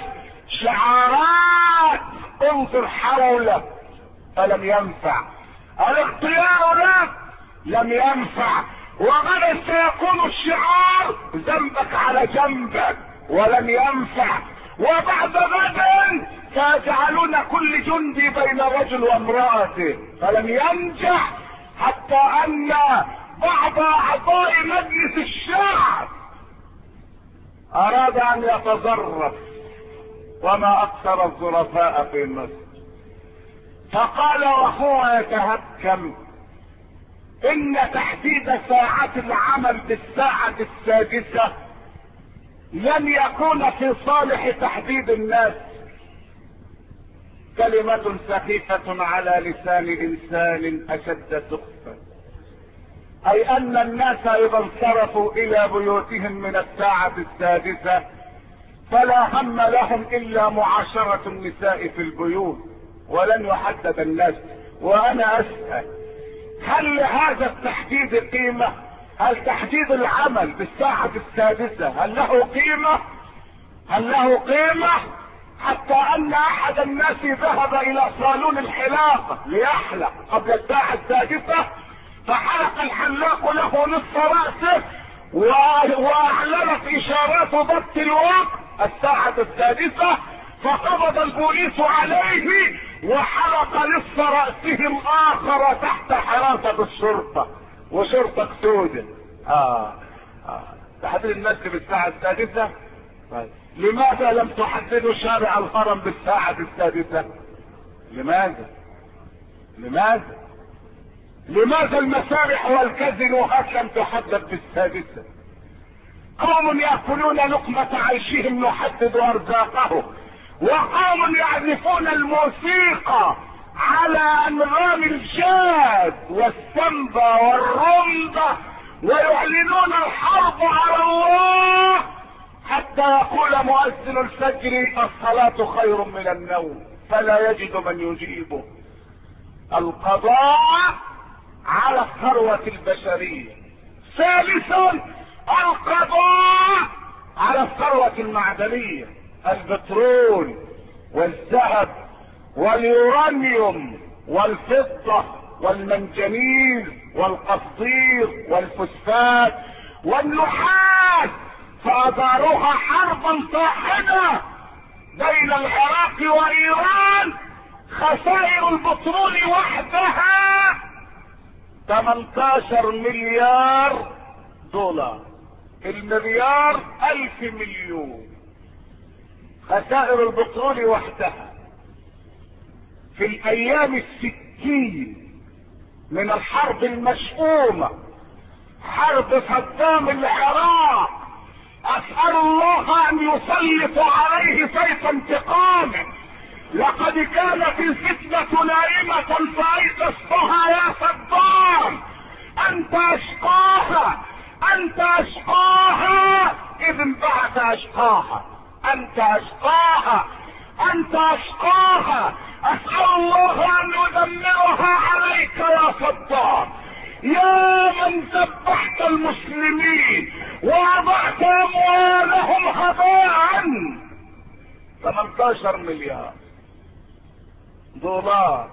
شعارات انظر حولك فلم ينفع. الاختيار لك لم ينفع، وغدا سيكون الشعار ذنبك على جنبك ولن ينفع. وبعد غدا سيجعلون كل جندي بين رجل وامرأته فلن ينجح، حتى ان بعض اعضاء مجلس الشعب اراد ان يتظرف، وما اكثر الظرفاء في مصر، فقال وهو يتهكم ان تحديد ساعات العمل بالساعة السادسة لن يكون في صالح تحديد الناس. كلمة سخيفة على لسان انسان اشد سخفا، اي ان الناس اذا انصرفوا الى بيوتهم من الساعة السادسة فلا هم لهم الا معاشرة النساء في البيوت ولن يحدد الناس. وانا اسأل، هل لهذا التحديد قيمة؟ هل تحديد العمل بالساعة السادسة هل له قيمة؟ هل له قيمة؟ حتى ان احد الناس ذهب الى صالون الحلاقة ليحلق قبل الساعة السادسة، فحلق الحلاق له نصف رأسه واعلنت اشارات ضبط الوقت الساعة السادسة، فقبض البوليس عليه وحلق نصف رأسه الاخر تحت حراسة الشرطة وشرطة سودة. اه اه تحديد النسل بالساعة السادسة. لماذا لم تحددوا شارع الهرم بالساعة السادسة؟ لماذا؟ لماذا؟ لماذا المسارح والكازينوهات لم تحدد بالسادسة؟ قوم يأكلون لقمة عيشهم نحدد أرزاقهم، وقوم يعزفون الموسيقى على أنغام الجاز والسمبا والرمبة ويعلنون الحرب على الله حتى يقول مؤذن الفجر الصلاة خير من النوم، فلا يجد من يجيبه. القضاء على الثروة البشرية. ثالثا القضاء على الثروة المعدنية، البترول والذهب واليورانيوم والفضة والمنجنيز والقصدير والفوسفات والنحاس، فأداروها حربا طاحنة بين العراق وإيران. خسائر البترول وحدها ثمانية عشر مليار دولار، المليار ألف مليون. خسائر البترول وحدها في الأيام الستين من الحرب المشؤومة، حرب صدام العراق، أسأل الله أن يسلط عليه سيف انتقامه. لقد كانت الفتنة نائمة فأيقظتها يا صدام، أنت أشقاها، أنت أشقاها إذ انبعث أشقاها، أنت أشقاها، أنت أشقاها. أسأل الله أن يدمرها عليك يا صدام، يا من ذبحت المسلمين ووضعت أموالهم هباء. ثمانية عشر مليار دولار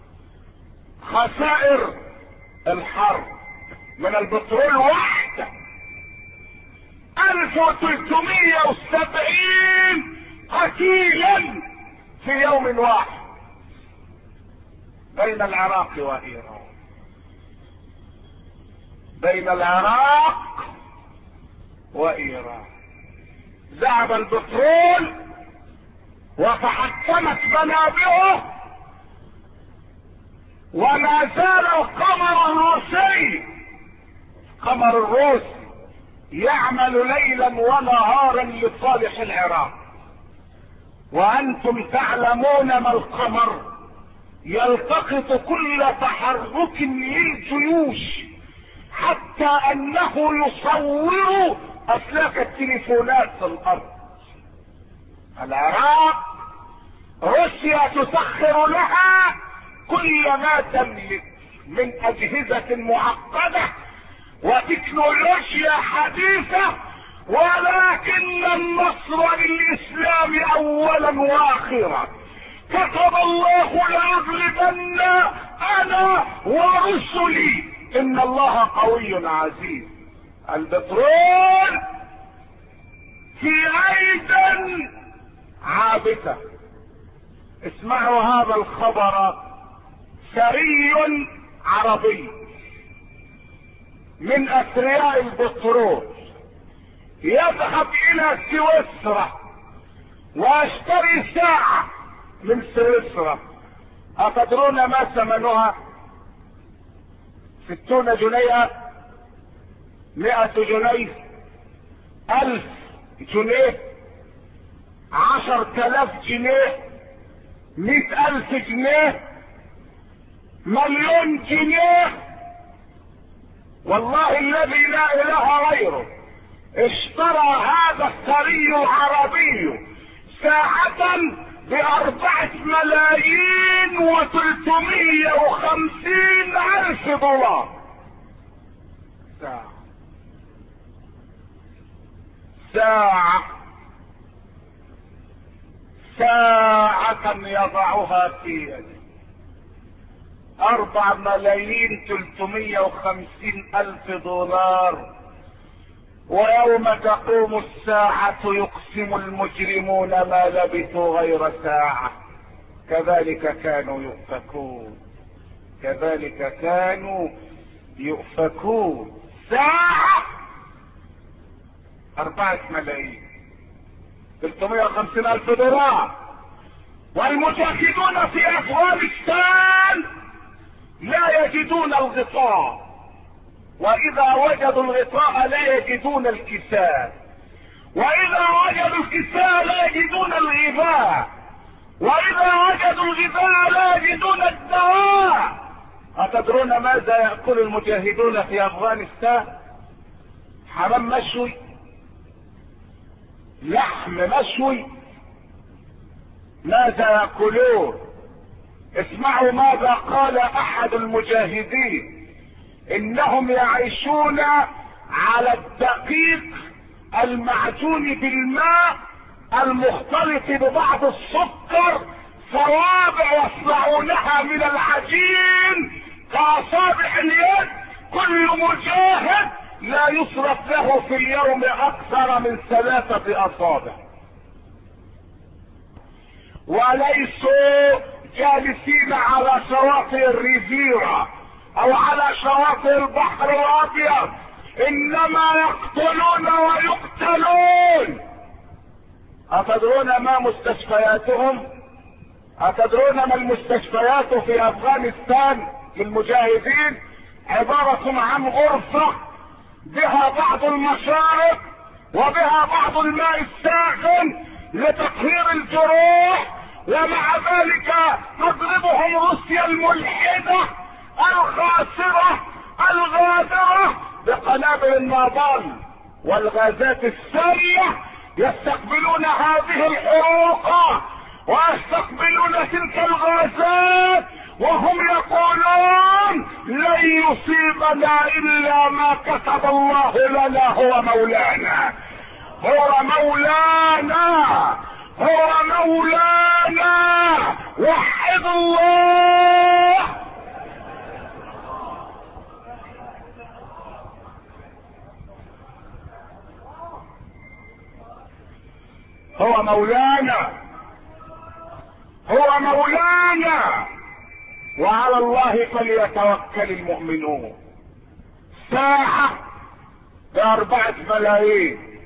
خسائر الحرب من البترول وحده. ألف وثلاثمائة وسبعين قتيلا في يوم واحد بين العراق وإيران، بين العراق وإيران. ذهب البترول وتحطمت منابعه، وما زال القمر الروسي القمر الروسي يعمل ليلا ونهارا لصالح العراق. وانتم تعلمون ما القمر يلتقط كل تحرك للجيوش، حتى انه يصور اسلاك التليفونات في الارض. العراق روسيا تسخر لها كل ما تملك من اجهزة معقدة وتكنولوجيا حديثة، ولكن النصر للاسلام اولا واخرا. كتب الله لاغلبن انا ورسلي ان الله قوي عزيز. البترول في ايدا عابثة. اسمعوا هذا الخبر، ثري عربي من اثرياء البترول يذهب الى سويسرا واشتري ساعة من سويسرا. اتدرون ما ثمنها؟ ستون جنيه، مئة جنيه، الف جنيه، عشر تلاف جنيه، مئة الف جنيه، مليون جنيه. والله الذي لا اله غيره اشترى هذا الثري العربي ساعة باربعة ملايين وثلاثمية وخمسين الف دولار. ساعة ساعة ساعة يضعها في يده. اربع ملايين ثلاثمية وخمسين الف دولار. ويوم تقوم الساعة يقسم المجرمون ما لبثوا غير ساعة. كذلك كانوا يؤفكون، كذلك كانوا يؤفكون. ساعة اربعة ملايين ثلاثمية وخمسين الف دولار. والمجاهدون في افغانستان لا يجدون الغطاء، واذا وجدوا الغطاء لا يجدون الكساء، واذا وجدوا الكساء لا يجدون الغذاء، واذا وجدوا الغذاء لا يجدون الدواء. أتدرون ماذا يأكل المجاهدون في افغانستان؟ حمام مشوي، لحم مشوي. ماذا يأكلون؟ اسمعوا ماذا قال احد المجاهدين: انهم يعيشون على الدقيق المعجون بالماء المختلط ببعض السكر، صوابع يصنعونها من العجين كاصابع اليد. كل مجاهد لا يصرف له في اليوم اكثر من ثلاثة اصابع، وليسوا جالسين على شواطئ الريفيرا او على شواطئ البحر الابيض، انما يقتلون ويقتلون. اتدرون ما مستشفياتهم؟ اتدرون ما المستشفيات في افغانستان للمجاهدين؟ عبارة عن غرفة بها بعض المشارب وبها بعض الماء الساخن لتطهير الجروح، ومع ذلك تضربهم روسيا الملحدة الخاسرة الغادرة بقنابل النابال والغازات السامة. يستقبلون هذه الحروق ويستقبلون تلك الغازات وهم يقولون لن يصيبنا الا ما كتب الله لنا. هو مولانا، هو مولانا، هو مولانا. وحد الله. هو مولانا، هو مولانا، وعلى الله فليتوكل المؤمنون. ساعة باربعة ملايين،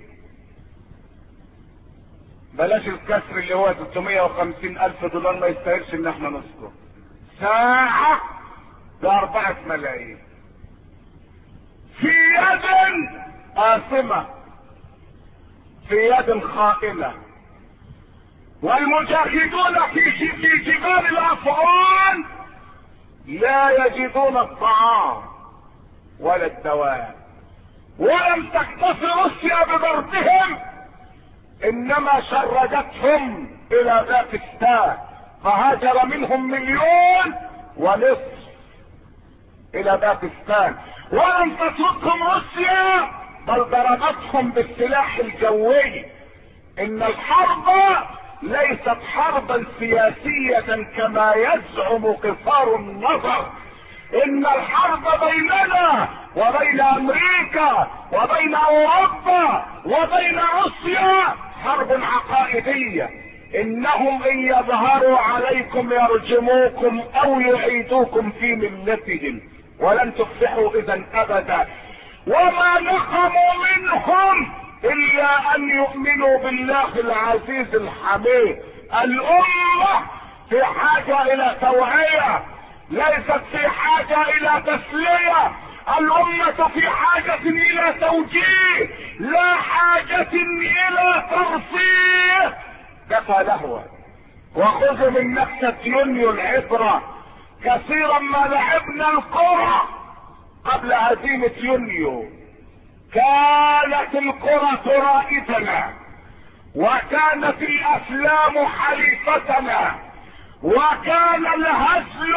بلاش الكسر اللي هو ثلاثمية وخمسين الف دولار، ما يستاهلش ان احنا نذكر. ساعة باربعة ملايين في يد آثمة، في يد خائنة. والمجاهدون في في جبال الافغان لا يجدون الطعام ولا الدواء. ولم تكتف روسيا بضربهم، انما شردتهم الى باكستان، فهاجر منهم مليون ونصف الى باكستان. ولم تتركهم روسيا، بل ضربتهم بالسلاح الجوي. ان الحرب ليست حربا سياسية كما يزعم قصار النظر. ان الحرب بيننا وبين امريكا وبين اوروبا وبين روسيا حرب عقائدية. انهم ان يظهروا عليكم يرجموكم او يعيدوكم في ملتهم، ولن تفلحوا اذا ابدا. وما نقموا منهم الا ان يؤمنوا بالله العزيز الحميد. الامة في حاجة الى توعية، ليست في حاجة الى تسلية. الامة في حاجة الى توجيه، لا حاجة الى ترفيه. كفى لهوا وخذوا من نكتة يونيو العبرة. كثيرا ما لعبنا الكرة قبل هزيمة يونيو، كانت القرى رائدنا، وكانت الافلام حليفتنا، وكان الهزل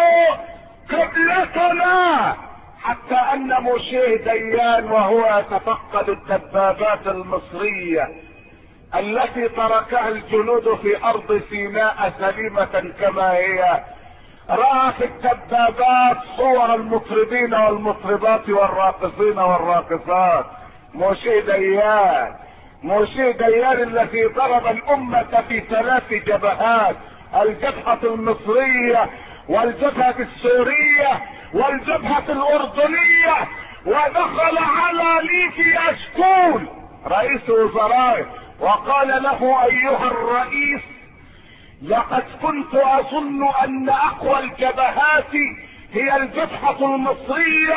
قبلتنا، حتى ان موشيه ديان وهو يتفقد الدبابات المصرية التي تركها الجنود في ارض سيناء سليمة كما هي، رأى في الدبابات صور المطربين والمطربات والراقصين والراقصات. موشيه ديان، موشيه ديان الذي ضرب الامة في ثلاث جبهات: الجبهة المصرية والجبهة السورية والجبهة الاردنية، ودخل على ليفي اشكول رئيس وزرائه وقال له: ايها الرئيس، لقد كنت اظن ان اقوى الجبهات هي الجبهة المصرية،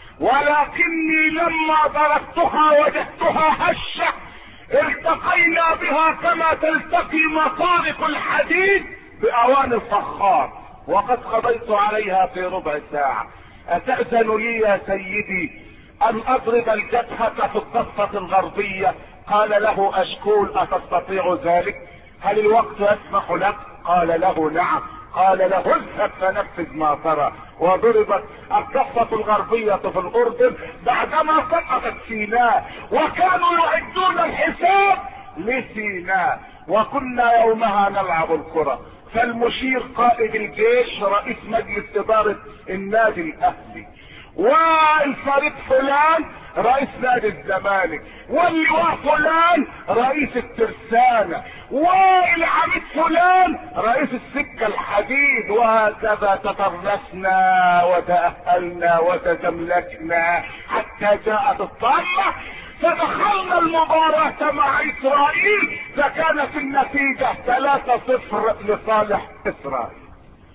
ولكني لما ضربتها وجدتها هشة، التقينا بها كما تلتقي مطارق الحديد باواني الفخار، وقد قضيت عليها في ربع ساعة. اتأذن لي يا سيدي ان اضرب الجبهة في الضفة الغربية؟ قال له اشكول: اتستطيع ذلك؟ هل الوقت يسمح لك؟ قال له: نعم. قال له: اذهب فنفذ ما ترى. وضربت الضفة الغربية في الاردن بعدما سقطت سيناء، وكانوا يعدون الحساب لسيناء، وكنا يومها نلعب الكرة. فالمشير قائد الجيش رئيس مجلس ادارة النادي الاهلي، والفريق فلان رئيس نادي الزمالك، واللواء فلان رئيس الترسانة، والعميد فلان رئيس السكة الحديد، وهكذا تطرسنا وتأهلنا وتزملكنا حتى جاءت الطامة، فدخلنا المباراة مع اسرائيل، فكانت النتيجة ثلاثة صفر لصالح اسرائيل،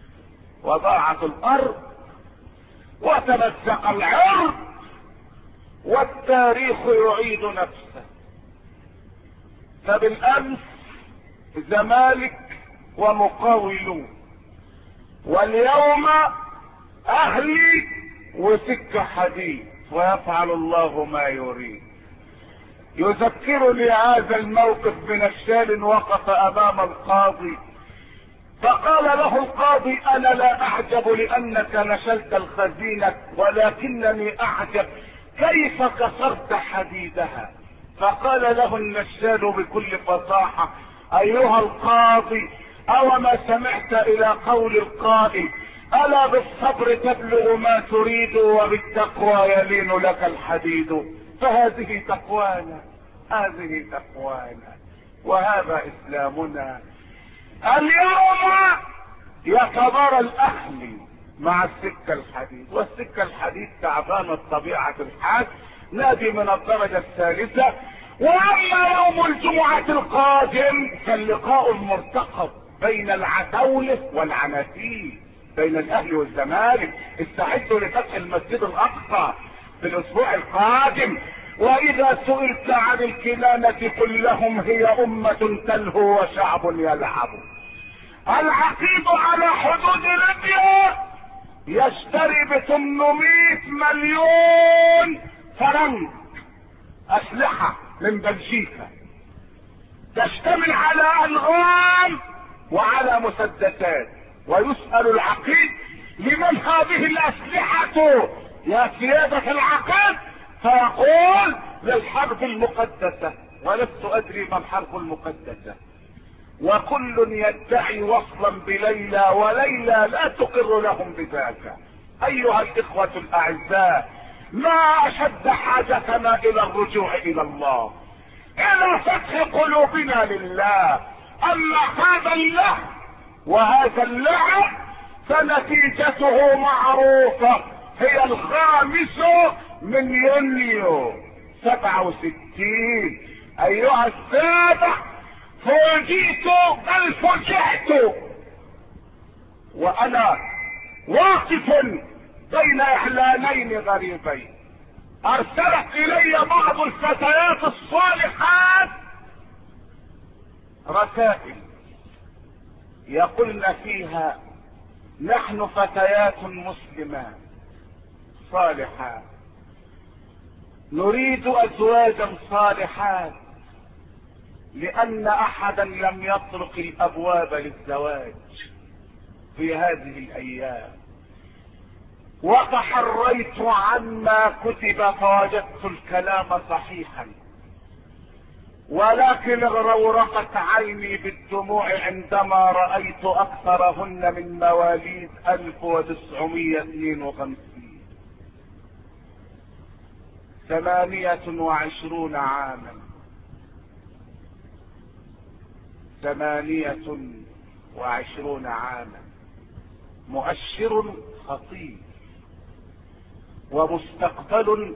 وضاعت الارض وتمزق العرض، والتاريخ يعيد نفسه. فبالامس زمالك ومقاولون، واليوم اهلي وسكة حديد، ويفعل الله ما يريد. يذكرني هذا الموقف بنشال وقف امام القاضي، فقال له القاضي: انا لا اعجب لانك نشلت الخزينة، ولكنني اعجب كيف كسرت حديدها. فقال له النشال بكل فصاحة: ايها القاضي، اوما سمعت الى قول القائل: الا بالصبر تبلغ ما تريد، وبالتقوى يلين لك الحديد. فهذه تقوانا، هذه تقوانا، وهذا اسلامنا. اليوم يتبارى الاهلي مع السكة الحديد، والسكة الحديد تعبانة بطبيعة الحال، نادي من الدرجة الثالثة. واما يوم الجمعة القادم فاللقاء المرتقب بين العتاولة والعناتيل، بين الاهلي والزمالك. استعدوا لفتح المسجد الاقصى في الاسبوع القادم. واذا سئلت عن الكنانة كلهم هي امة تلهو وشعب يلعب. العقيد على حدود ليبيا يشتري ب ثمانمائة مليون فرنك اسلحة من بلجيكا، تشتمل على الغام وعلى مسدسات. ويسأل العقيد: لمن هذه الاسلحة يا سيادة العقيد؟ فيقول: للحرب المقدسة. ولست ادري ما الحرب المقدسة. وكل يدعي وصلا بليلى، وليلى لا تقر لهم بذاك. ايها الاخوة الاعزاء، ما اشد حاجتنا الى الرجوع الى الله، الى فتح قلوبنا لله. اما هذا اللهو وهذا اللعب فنتيجته معروفة، هي الخامس من يونيو سبعة وستين. ايها السادة، فوجئت بل فجعت وانا واقف بين اعلانين غريبين. ارسلت الي بعض الفتيات الصالحات رسائل يقولن فيها: نحن فتيات مسلمات صالحات، نريد ازواجا صالحات، لان احدا لم يطرق الابواب للزواج في هذه الايام. وتحريت عما كتب فوجدت الكلام صحيحا، ولكن اغرورقت عيني بالدموع عندما رأيت اكثرهن من مواليد الف وتسعمائة واثنين وخمسين، ثمانية وعشرون عاما، ثمانية وعشرون عاما، مؤشر خطير ومستقبل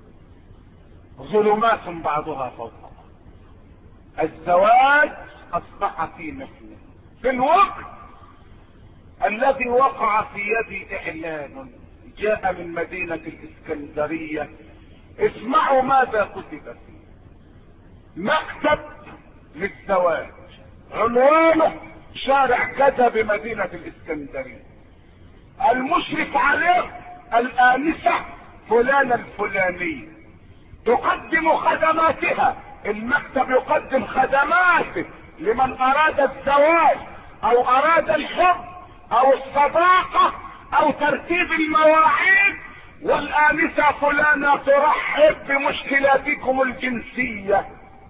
ظلمات بعضها فوق بعض. الزواج اصبح في مثله في الوقت الذي وقع في يدي اعلان جاء من مدينة الاسكندرية. اسمعوا ماذا كتب فيه: مكتب للزواج، عنوانه شارع كذا بمدينة الاسكندرية، المشرف عليه الآنسة فلانة الفلانية، تقدم خدماتها، المكتب يقدم خدماته لمن اراد الزواج او اراد الحب او الصداقة او ترتيب المواعيد، والآنسة فلانة ترحب بمشكلاتكم الجنسية.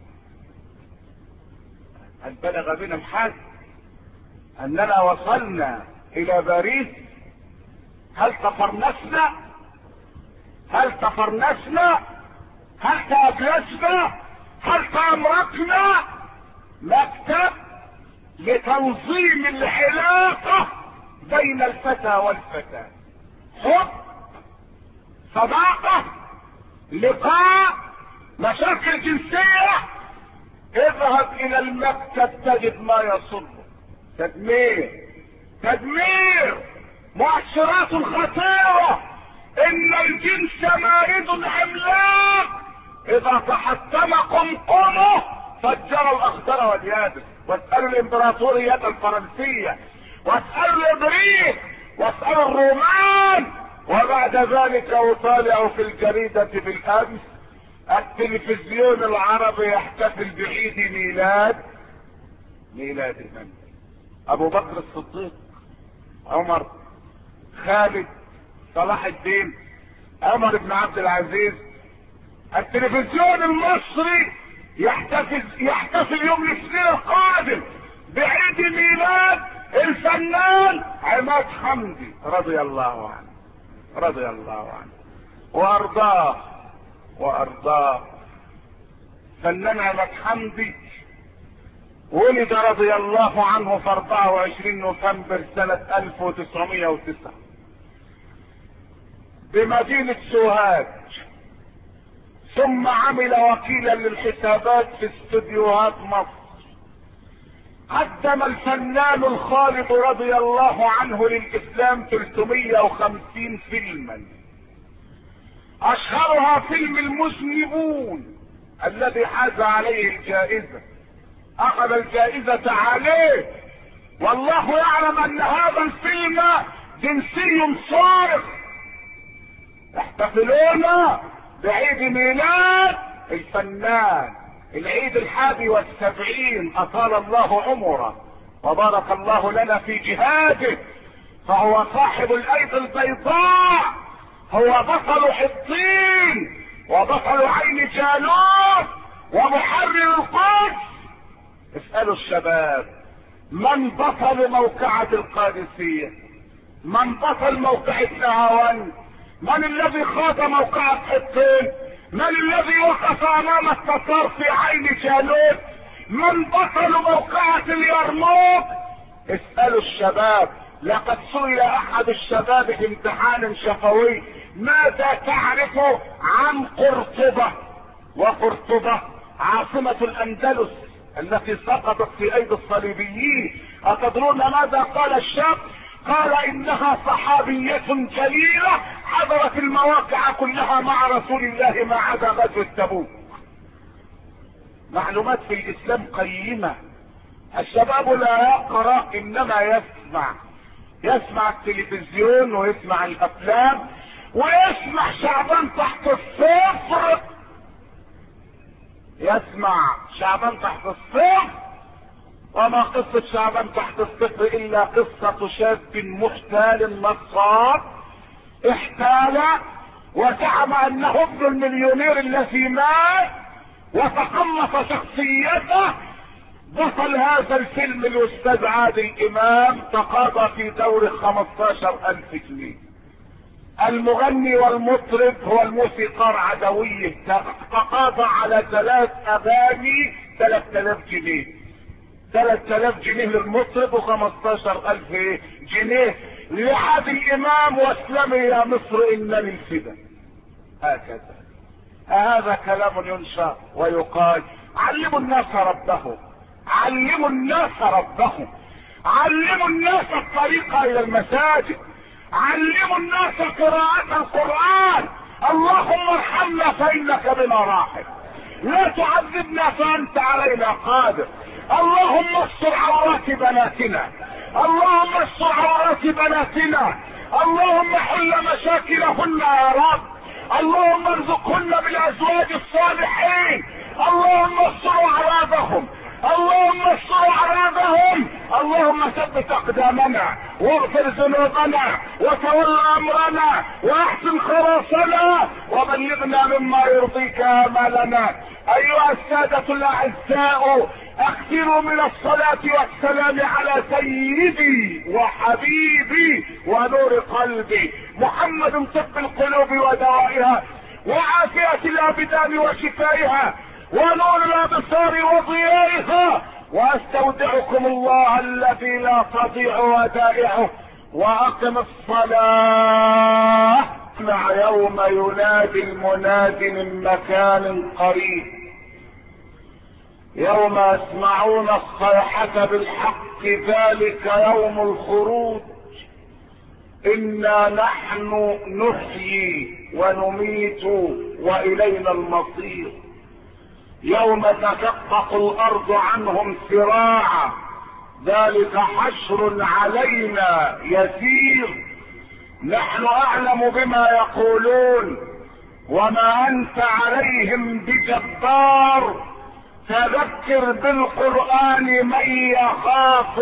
هل بلغ بنا الحال اننا وصلنا الى باريس؟ هل تفرنسنا؟ هل تفرنسنا؟ هل تأجلسنا؟ هل تأمركنا؟ مكتب لتنظيم العلاقة بين الفتى والفتاة، حب، صداقة، لقاء، مشاكل جنسية. اذهب الى المكتب تجد ما يصب. تدمير، تدمير، مؤشرات خطيرة. ان الجنس مارد عملاق، اذا تحتم قمقمه فجر الاخضر واليابس. واسألوا الامبراطورية الفرنسية، واسألوا الابريق، واسألوا الرومان. وبعد ذلك اطالع في الجريدة بالامس التلفزيون العربي يحتفل بعيد ميلاد ميلاد من؟ ابو بكر الصديق، عمر، خالد، صلاح الدين، عمر بن عبد العزيز. التلفزيون المصري يحتفل يحتفل يوم الاثنين القادم بعيد ميلاد الفنان عماد حمدي رضي الله عنه، رضي الله عنه وارضاه وارضاه. فنان عماد حمدي ولد رضي الله عنه في اربعة وعشرين نوفمبر سنة الف وتسعمائة وتسعة بمدينة سوهاج، ثم عمل وكيلا للحسابات في استوديوهات مصر. قدم الفنان الخالد رضي الله عنه للاسلام ثلاثمائة وخمسين فيلما، اشهرها فيلم المذنبون الذي حاز عليه الجائزة، اخذ الجائزة عليه، والله يعلم ان هذا الفيلم جنسي صارخ. يحتفلون بعيد ميلاد الفنان، العيد الحادي والسبعين، اطال الله عمره وبارك الله لنا في جهاده، فهو صاحب الايدي البيضاء، هو بطل حطين وبطل عين جالوت ومحرر القدس. اسألوا الشباب من بطل موقعة القادسية؟ من بطل موقعة نهاوند؟ من الذي خاض موقعة حطين؟ من الذي وقف امام التتار في عين جالوت؟ من بطل موقعة اليرموك؟ اسألوا الشباب. لقد سئل احد الشباب في امتحان شفوي ماذا تعرف عن قرطبة؟ وقرطبة عاصمة الاندلس التي سقطت في ايدي الصليبيين. اتدرون ماذا قال الشاب؟ قال انها صحابية جليلة حضرت المواقع كلها مع رسول الله ما عدا غزوة تبوك. معلومات في الاسلام قيمة. الشباب لا يقرأ انما يسمع، يسمع التلفزيون ويسمع الافلام ويسمع شعبان تحت الصفر يسمع شعبان تحت الصفر. وما قصة شعبان تحت الصفر الا قصة شاب محتال نصاب احتال وزعم انه ابن المليونير الذي مات وتقمص شخصيته. بطل هذا الفيلم الاستاذ عادل امام تقاضى في دور خمستاشر الف جنيه. المغني والمطرب هو الموسيقار عدوية تقاضى على ثلاث اغاني ثلاث الاف جنيه. ثلاث الاف جنيه للمطرب وخمستاشر الف جنيه لعادل امام. واسلمي يا مصر انني الفدا. هكذا هذا كلام ينشا ويقال. علموا الناس ربهم، علموا الناس ربهم، علموا الناس الطريق الى المساجد، علموا الناس قراءة القرآن. اللهم ارحمنا فانك بنا راحم، لا تعذبنا فانت علينا قادر. اللهم استر عورات بناتنا، اللهم استر عورات بناتنا، اللهم حل مشاكلهن يا رب، اللهم ارزقهن بالازواج الصالحين، اللهم استر اعراضهم، اللهم استر اعراضهم، اللهم ثبت اقدامنا واغفر ذنوبنا وتول امرنا واحسن خلاصنا وبلغنا مما يرضيك امالنا. ايها السادة الاعزاء، اكثروا من الصلاة والسلام على سيدي وحبيبي ونور قلبي محمد طب القلوب ودوائها وعافية الابدان وشفائها ونور الابصار وضيائها. واستودعكم الله الذي لا تضيع ودائعه. واقم الصلاة مع يوم ينادي المناد من مكان قريب، يوم يسمعون الصيحة بالحق ذلك يوم الخروج. انا نحن نحيي ونميت والينا المصير. يوم تشقق الارض عنهم سراعا ذلك حشر علينا يسير. نحن اعلم بما يقولون وما انت عليهم بجبار. فذكر بالقرآن من يخاف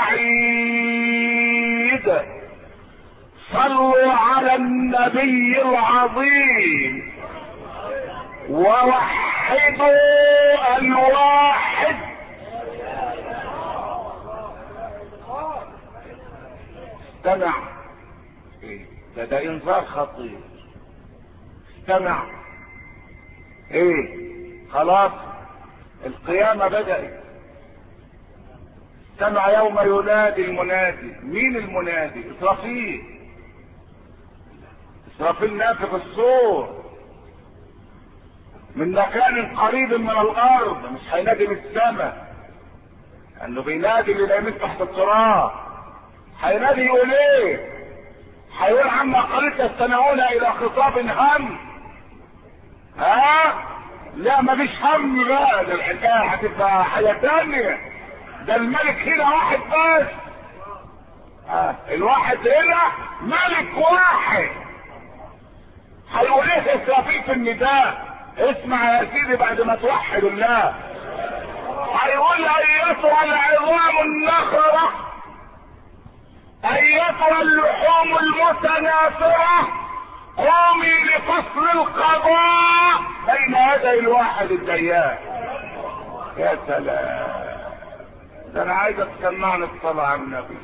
وعيد. صلوا على النبي العظيم ووحدوا الواحد. استمع، ده ده انذار خطير. استمع. ايه خلاص القيامة بدأت. استمع يوم ينادي المنادي. مين المنادي؟ اسرافيل. اسرافيل نافخ الصور من مكان قريب من الارض، مش هينادي من السماء انه بينادي اللي نايمين تحت التراب. هينادي يقول ايه؟ هيقول عما قلت يستمعون الى خطاب هم. ها؟ لا مفيش هم بقى، ده الحكايه هتبقى حاجه تانية. ده الملك هنا واحد بس. ها الواحد هنا ملك واحد. هيقول ايه اسرافيل في النداء؟ اسمع يا سيدي بعد ما توحد الله. هيقول ايتها العظام النخرة، ايتها اللحوم المتناثرة، قومي لفصل القضاء بين يدي الواحد الديان. يا سلام، ده انا عايزك تسمعني الصلاة على النبي.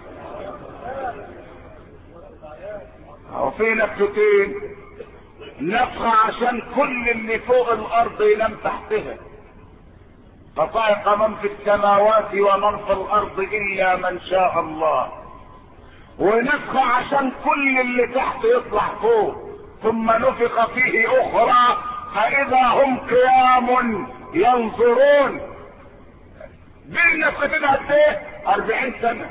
اهو في نفختين، نفخة عشان كل اللي فوق الارض ينام تحتها، فصعق من في السماوات ومن في الارض الا من شاء الله. ونفخة عشان كل اللي تحت يطلع فوق، ثم نفخ فيه اخرى فاذا هم قيام ينظرون. بين نفختين قد ايه؟ اربعين سنة.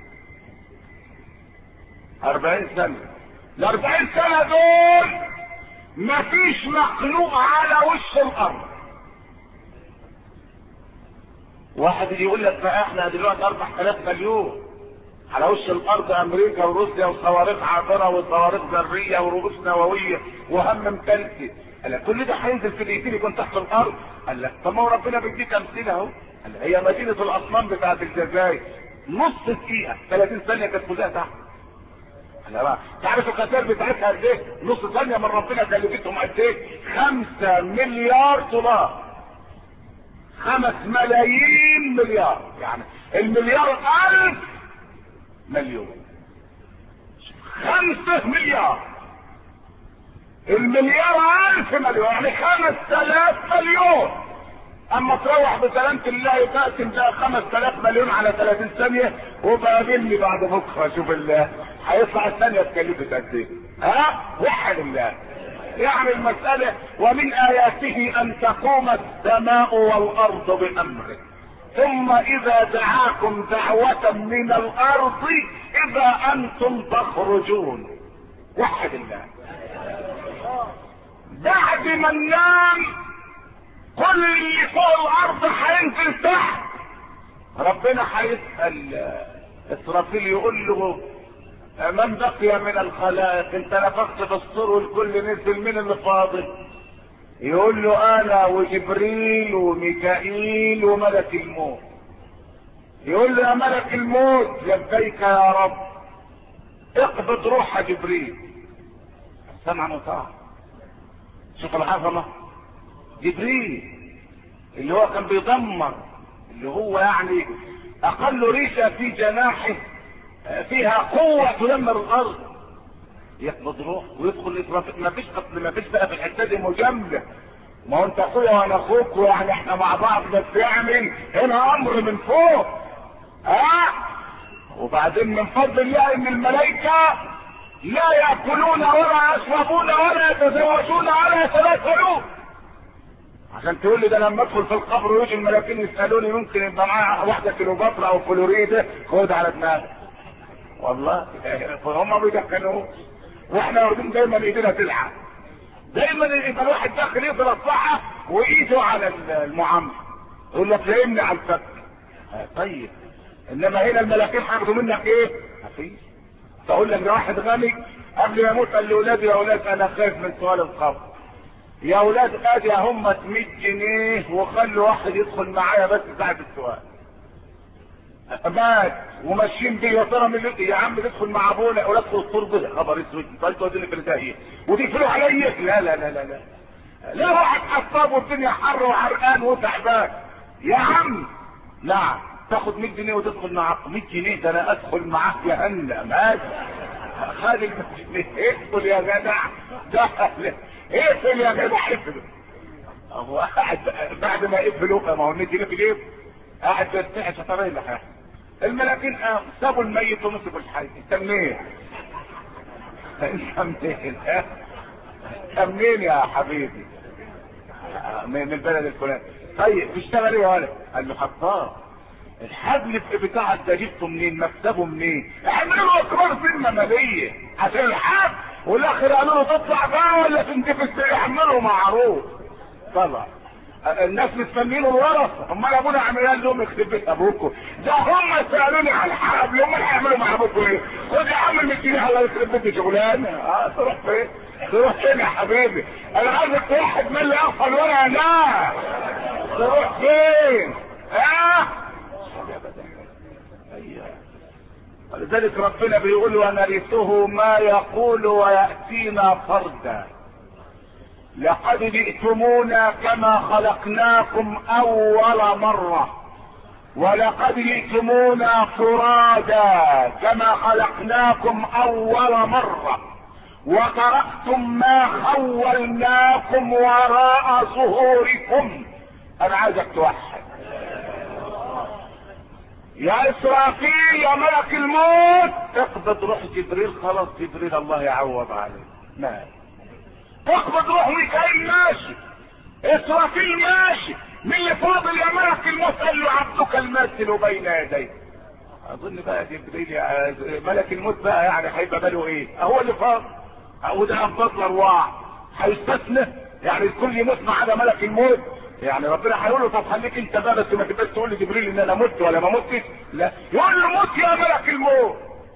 اربعين سنة. الاربعين سنة دول مفيش مخلوق على وش الارض. واحد يقول لك بقى احنا دلوقتي اربع الاف مليون، على وش الارض امريكا وروسيا وصواريخ عابره وصواريخ ذريه ورؤوس نوويه وهم مكلسي. قال لك كل ده هينزل في دقيقتين يكون تحت الارض. قال لك طب ما هو ربنا بيديك امثله اهو. قال هي مدينه الاصنام بتاعت الجزائر نص دقيقه ثلاثين ثانيه كانت كلها تحت. قال بقى تعرف الخسائر بتاعتها قد ايه؟ نص ثانيه من ربنا كلفتهم قد ايه؟ خمسة مليار دولار. خمس ملايين مليار، يعني المليار الف مليون. خمسة مليار، المليار الف مليون، يعني خمس تلاف مليون. اما تروح بسلامة الله تقسم ده خمس تلاف مليون على ثلاثين ثانية وبقابلني بعد بكرة اشوف الله هيطلع الثانية تكلفت قد ايه. ها؟ وحد الله. يعني المسألة ومن آياته أن تقوم السماء والأرض بأمره ثم إذا دعاكم دعوة من الأرض إذا أنتم تخرجون. وحد الله. بعد ما ننام كل اللي فوق الأرض هينزل تحت. ربنا هيسأل إسرافيل يقول له من بقي من الخلائق؟ انت نفخت في الصور والكل نزل، من اللي فاضل؟ يقول له انا وجبريل وميكائيل وملك الموت. يقول له يا ملك الموت لبيك يا رب، اقبض روح جبريل. سمعا وطاعة. شوف العظمة. جبريل اللي هو كان بيدمر، اللي هو يعني اقل ريشة في جناحه فيها قوة تدمر الارض، يقبض روح ويدخل اسرافيل. ما فيش ما فيش بقى في الحته دي مجامله. ما هو انت اخويا وانا اخوك ويعني احنا مع بعض، بس يعمل هنا امر من فوق. ها؟ وبعدين من فضل الله ان الملائكه لا ياكلون ولا يشربون ولا يتزوجون ولا يتناسلون. عشان تقول لي ده لما ادخل في القبر ويجي الملاكين يسالوني ممكن يبقى معايا واحده كيلوباترا او فلوريده، خد على دماغك. والله هم بيدخلوه واحنا واخدين دايما ايدينا تلعب. دايما يبقى الواحد داخل يفضل الصحة وايده على المعامله، يقول لك فهمني على الفك. طيب انما هنا الملاكين هياخدوا منك ايه؟ مفيش. تقول لك ده واحد غني قبل ما يموت قال لاولاده يا اولاد انا خايف من سؤال القبر. يا اولاد ادي هم مية جنيه وخلوا واحد يدخل معايا بس ساعة السؤال. مات وماشيين بيه يا ترى من يا عم تدخل مع ابونا اولاد في الصور ده خبر اسود. انت توديني في الرسائل وتقفلوا عليا؟ لا لا لا لا لا لا واحد حصاب والدنيا حر وحرقان وتعبان. يا عم نعم تاخد مية جنيه وتدخل معاك مية جنيه، ده انا ادخل معاك جهنم. ماشي خد ال مية جنيه ادخل يا جدع. ده اقفل يا جدع اقفل. هو قاعد بعد ما يقفلوا ما هو مية جنيه في جيب قاعد بيرتاح شطرين اللي حاجه. الملاكين سابوا الميت ومسكوا الحي. انت منين؟ انت منين؟ انت منين يا حبيبي؟ من البلد الفلاني. طيب بيشتغل ايه يا ولد؟ قال له حطاه. الحبل بتاعك ده جبته منين؟ مكتبه منين؟ اعملوا اقرار ذمه ماليه عشان الحبل، والاخر قالوا له تطلع بقى ولا تنتفس؟ يعملوا معروف. طلع الناس مستنيين الورثه. امال ابونا عمال لهم يخرب بيت ابوكم؟ ده هم سالوني على الحبل، هم اللي هيعملوا مع ابوكم ايه؟ خد يا عم مية جنيه الله يخرب بيت شغلانه. اه تروح فين؟ تروح فين يا حبيبي؟ انا عايزك توحد من اللي يقفل ورقه. لا تروح فين؟ اه ولذلك ربنا بيقول ونرثه ما يقول وياتينا فردا. لقد جئتمونا كما خلقناكم اول مرة ولقد جئتمونا فرادا كما خلقناكم اول مرة وتركتم ما خولناكم وراء ظهوركم. انا عايزك توحد يا اسرافيل يا ملك الموت. اقبض روح جبريل. خلاص جبريل الله يعوض عليه. ماشي. اقبض روح ميكائيل. ماشي. اسرافيل ماشي. مين اللي فاضل يا ملك الموت؟ قال له عبدك الماثل بين يديك. اظن بقى جبريل يا ملك الموت بقى يعني هيبقى باله ايه؟ هو اللي فاضل. وده انفض الارواح هيستثنى يعني الكل يموت ما عدا ملك الموت. يعني ربنا هيقول له طب خليك انت بقى بس ما تبقاش تقول لجبريل ان انا مت ولا ما متش، لا يقول له موت يا ملك الموت.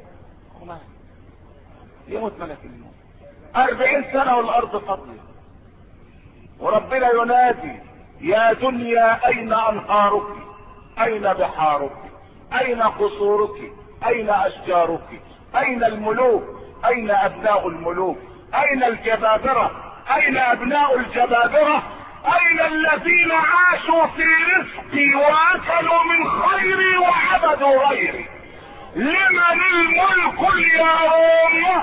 يموت ملك الموت أربعين سنة والارض فاضية، وربنا ينادي يا دنيا اين انهارك، اين بحارك، اين قصورك، اين اشجارك، اين الملوك، اين ابناء الملوك، اين الجبابرة، اين ابناء الجبابرة، اين الذين عاشوا في رزقي واكلوا من خيري وعبدوا غيري، لمن الملك اليوم.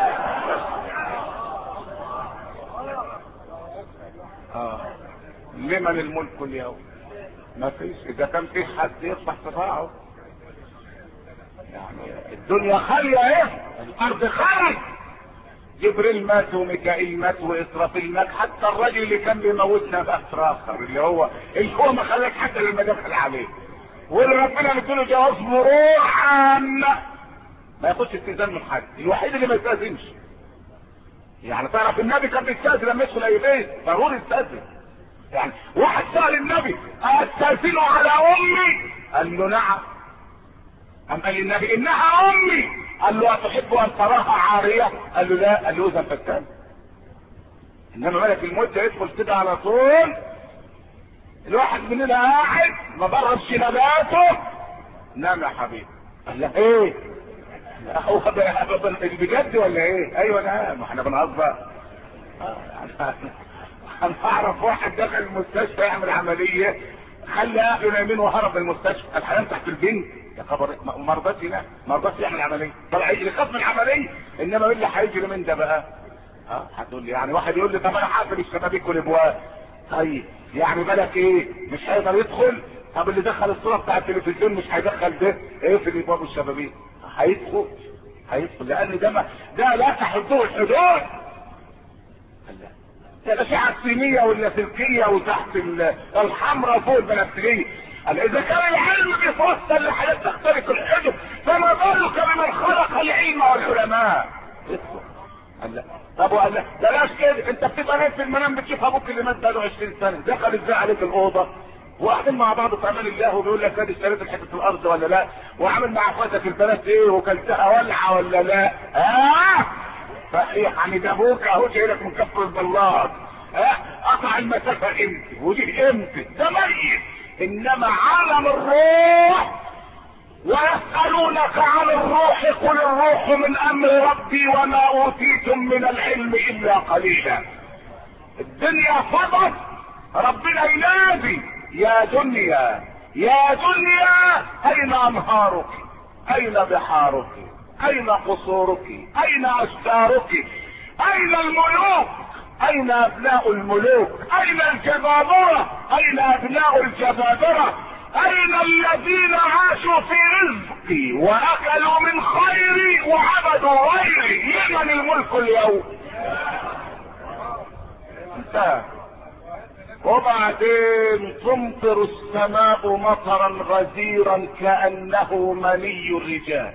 آه. لمن الملك اليوم؟ ما فيش، اذا كان في حد يصبح صراعه. يعني الدنيا خالية ايه، الارض خالية. جبريل مات وميكائيل مات واسرافيل مات، حتى الراجل اللي كان بيموتنا بأسر اخر اللي هو اللي هو ما خلاش حتى لما دخل عليه، واللي ربنا مديله جواز مروحا ما ياخدش استئذان من حد، الوحيد اللي ما يستأذنش. يعني تعرف النبي كان بيستأذن لما يدخل اي بيت ضروري يستأذن. يعني واحد سأل النبي استأذنه على امي؟ قال له نعم. قام قال النبي انها امي. قال له اتحب ان تراها عارية؟ قال له لا. قال له اذا فتان. انما ملك الموت يدخل كده على طول، الواحد مننا قاعد ما بردش نباته، نام يا حبيبي. قال له ايه؟ هو بجد ولا ايه؟ ايوه نام، احنا بنهزر. انا اعرف واحد دخل المستشفى يعمل عمليه، خلى اهله نايمين وهرب المستشفى، الحياه تحت البنك يا خبر، ما رضاش ينام، ما رضاش يعمل عمليه، طلع يجري خاف من العمليه. انما مين اللي هيجري من ده بقى؟ اه هتقول لي يعني واحد يقول لي طب انا هقفل الشبابيك والابواب، طيب يعني بالك ايه؟ مش هيقدر يدخل؟ طب اللي دخل الصوره بتاع التلفزيون مش هيدخل ده ايه في الابواب والشبابيك؟ هيدخل هيدخل لان ده ما ده لا تحدوه الحدود. الاشعه الصينيه واللاسلكيه وتحت الحمراء فوق البنفسجيه. اذا كان العلم بيفصل لحياه تخترق الحدود، فما بالك بمن خلق العلم والعلماء؟ ادخل. طب وقال لا بلاش كده، انت بتبقى نايم في المنام بتشوف ابوك اللي مات بقاله عشرين سنه دخل ازاي عليك الاوضه، وقاعدين مع بعض في امان الله وبيقول لك ادي اشتريت حته الارض ولا لا، وعامل مع اخواتك البنات ايه وكلتها ولعه ولا لا؟ اه صحيح يعني ده ابوك اهو جاي لك من كفر البلاط، اه قطع المسافه امتى ودي امتى، ده ميت. انما عالم الروح، ويسألونك عن الروح قل الروح من امر ربي وما اوتيتم من العلم الا قليلا. الدنيا فضت، ربنا ينادي يا دنيا يا دنيا اين انهارك، اين بحارك، اين قصورك، اين اشجارك، اين الملوك، اين ابناء الملوك، اين الجبابرة، اين ابناء الجبابرة، اين الذين عاشوا في رزقي واكلوا من خيري وعبدوا غيري، لمن الملك اليوم؟ انتهى. وبعدين تمطر السماء مطرا غزيرا كأنه مني الرجال.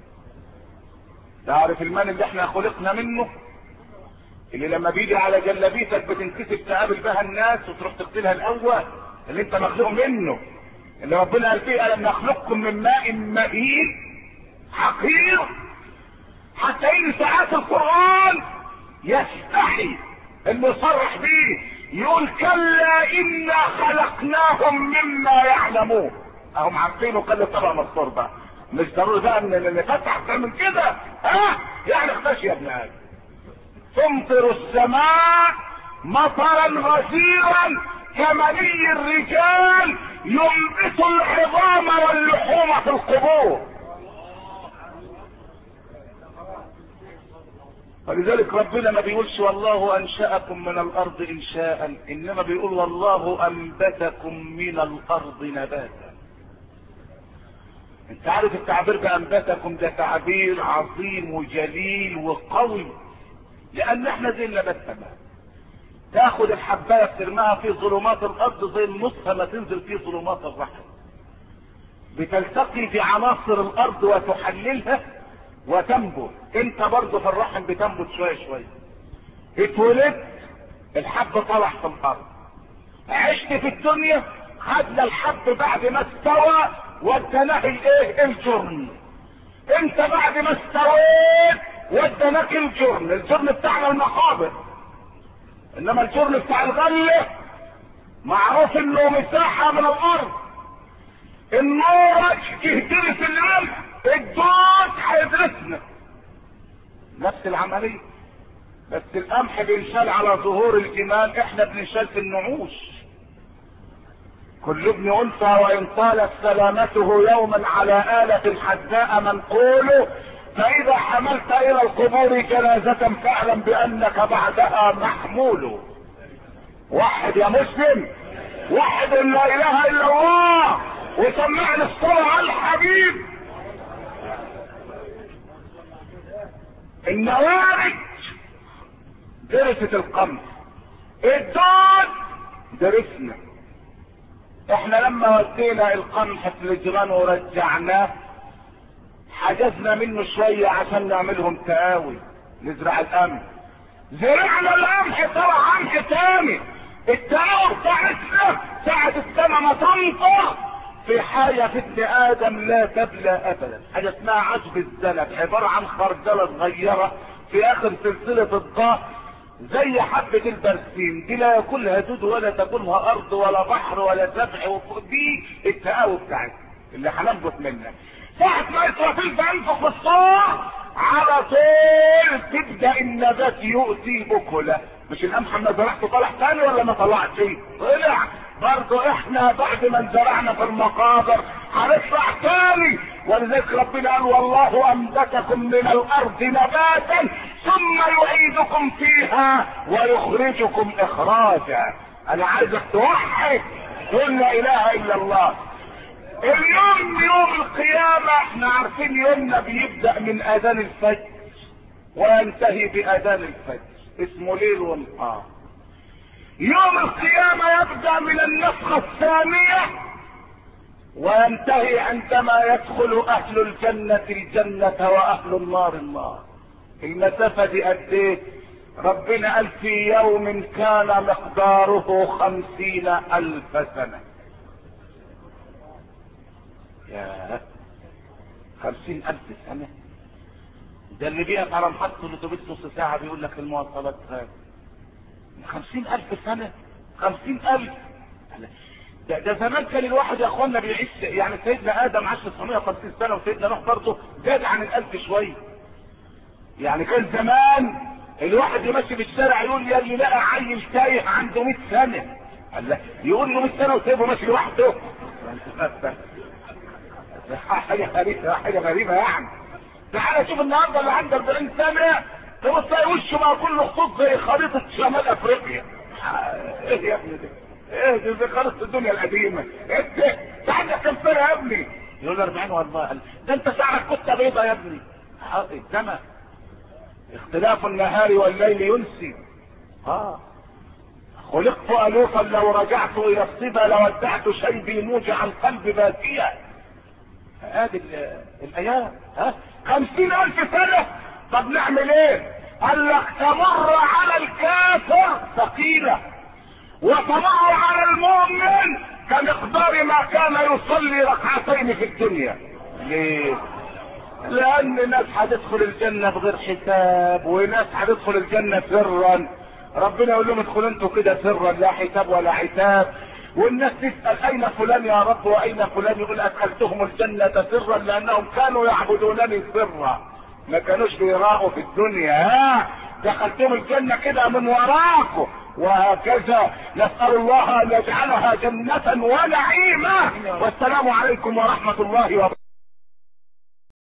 تعرف المني اللي احنا خلقنا منه، اللي لما بيجي على جلبيتك بتنكسب تقابل بها الناس وتروح تقتلها الاول، اللي انت مخلوق منه، اللي ربنا قال فيه الم نخلقكم من ماء مهين حقير. حتى ان ساعات القرآن يستحي انه يصرح بيه، يقول كلا انا خلقناهم مما يعلمون. اهم عارفين وقال طبعا مصدر بقى، مش ضروري بقى ان نفتح اكتر من كده، ها يعني اختش يا ابن ادم. تمطر السماء مطرا غزيرا كمني الرجال ينبت العظام واللحوم في القبور. ولذلك ربنا ما بيقولش والله انشأكم من الارض انشاء، انما بيقول والله انبتكم من الارض نباتا. انت عارف التعبير بانبتكم ده تعبير عظيم وجليل وقوي، لان احنا زي النبات تمام. تاخد الحبايه ترميها في ظلمات الارض زي النصفه ما تنزل في ظلمات الرحم، بتلتقي بعناصر الارض وتحللها وتنبت. انت برضه في الرحم بتنبت شويه شويه. اتولدت الحب طلع في الارض، عشت في الدنيا، خدنا الحب بعد ما استوى ودناه الايه الجرن. انت بعد ما استويت ودناك الجرن. الجرن بتاعنا المقابر، انما الجرن بتاع الغله معروف انه مساحه من الارض. النور يهترس القمح، الدود هيدرسنا. نفس العمليه، بس القمح بينشال على ظهور الجمال، احنا بننشال في النعوش. كل ابن انثى وان طالت سلامته يوما على آلة حداء منقول، فاذا حملت الى القبور جنازة فاعلم بانك بعدها محمول. وحد يا مسلم، وحد لا اله الا الله، وسمعنا الصلاة على الحبيب. النوارج درست القمح، الدود درسنا. احنا لما ودينا القمح في الجيران ورجعناه حجزنا منه شوية عشان نعملهم تقاوي نزرع القمح. زرعنا القمح طلع قمح تاني. التقاوي بتاعتنا ساعة السنة ما تنطر في حاجة في ابن ادم لا تبلى ابدا، حاجة اسمها عشب الزلط، عبارة عن خردلة صغيرة في اخر سلسلة الضغط زي حبة البرسيم دي، لا ياكلها دود ولا تاكلها ارض ولا بحر ولا سبع. دي التقاوي بتاعتنا اللي هننبت منها. ساعة ما اسرافيل بينفخ الصور على طول تبدأ النبات يؤتي اكله. مش القمح ما زرعته طلع تاني ولا ما طلعش؟ طلع. برضه احنا بعد ما زرعنا في المقابر هنطلع تاني، ولذلك ربنا قال والله انبتكم من الارض نباتا ثم يعيدكم فيها ويخرجكم اخراجا. انا عايزك توحد قل لا اله الا الله. اليوم يوم القيامة احنا عارفين يومنا بيبدأ من اذان الفجر وينتهي باذان الفجر، اسمه ليل ونهار. يوم القيامة يبدأ من النفخة الثانية وينتهي عندما يدخل اهل الجنة الجنة واهل النار النار. المسافة دي قد ايه؟ ربنا قال في يوم كان مقداره خمسين الف سنة. يا خمسين الف سنة، ده اللي بيقف على محطة الاتوبيس نص ساعة بيقول لك المواصلات غالية. خمسين الف سنة، خمسين الف. ده, ده زمان كان الواحد يا اخوانا بيعيش، يعني سيدنا ادم عاش تسعمائة وخمسين سنة وسيدنا نوح برضه زاد عن الالف شوية. يعني كان زمان الواحد يمشي في الشارع يقول يا اللي لقى عيل تايه عنده مئة سنة، الله يقول له مئة سنة وسيبه ماشي لوحده. حاجة غريبة، حاجة غريبة يعني. تعالى شوف النهارده اللي عنده أربعين سنة تبص تلاقي وشه بقى كله خطوط زي خريطة شمال افريقيا. ايه يا ابني ده؟ ايه دي زي خريطة الدنيا القديمة. انت عندك كام سنة يا ابني؟ يقول أربعين والله. ده انت شعرك كتة بيضة يا ابني. الزمن اختلاف النهار والليل ينسي. اه خلقت الوفا لو رجعت الى الصبا لودعت شيبي موجع القلب باكيا. هذه الايام. ها خمسين الف سنة. طب نعمل ايه؟ قال لك تمر على الكافر ثقيلة وتمر على المؤمن كمقدار ما كان يصلي ركعتين في الدنيا. ليه؟ لان ناس هتدخل الجنة بغير حساب وناس هتدخل الجنة سرا. ربنا يقول لهم ادخلوا انتوا كده سرا لا حساب ولا عتاب. والناس تسأل اين فلان يا رب واين فلان، يقول ادخلتهم الجنة سرا لانهم كانوا يعبدونني سرا، ما كانوش بيراقوا في الدنيا. ها دخلتهم الجنة كده من وراكم. وهكذا نسأل الله ان يجعلها جنة ونعيمة. والسلام عليكم ورحمة الله وبركاته.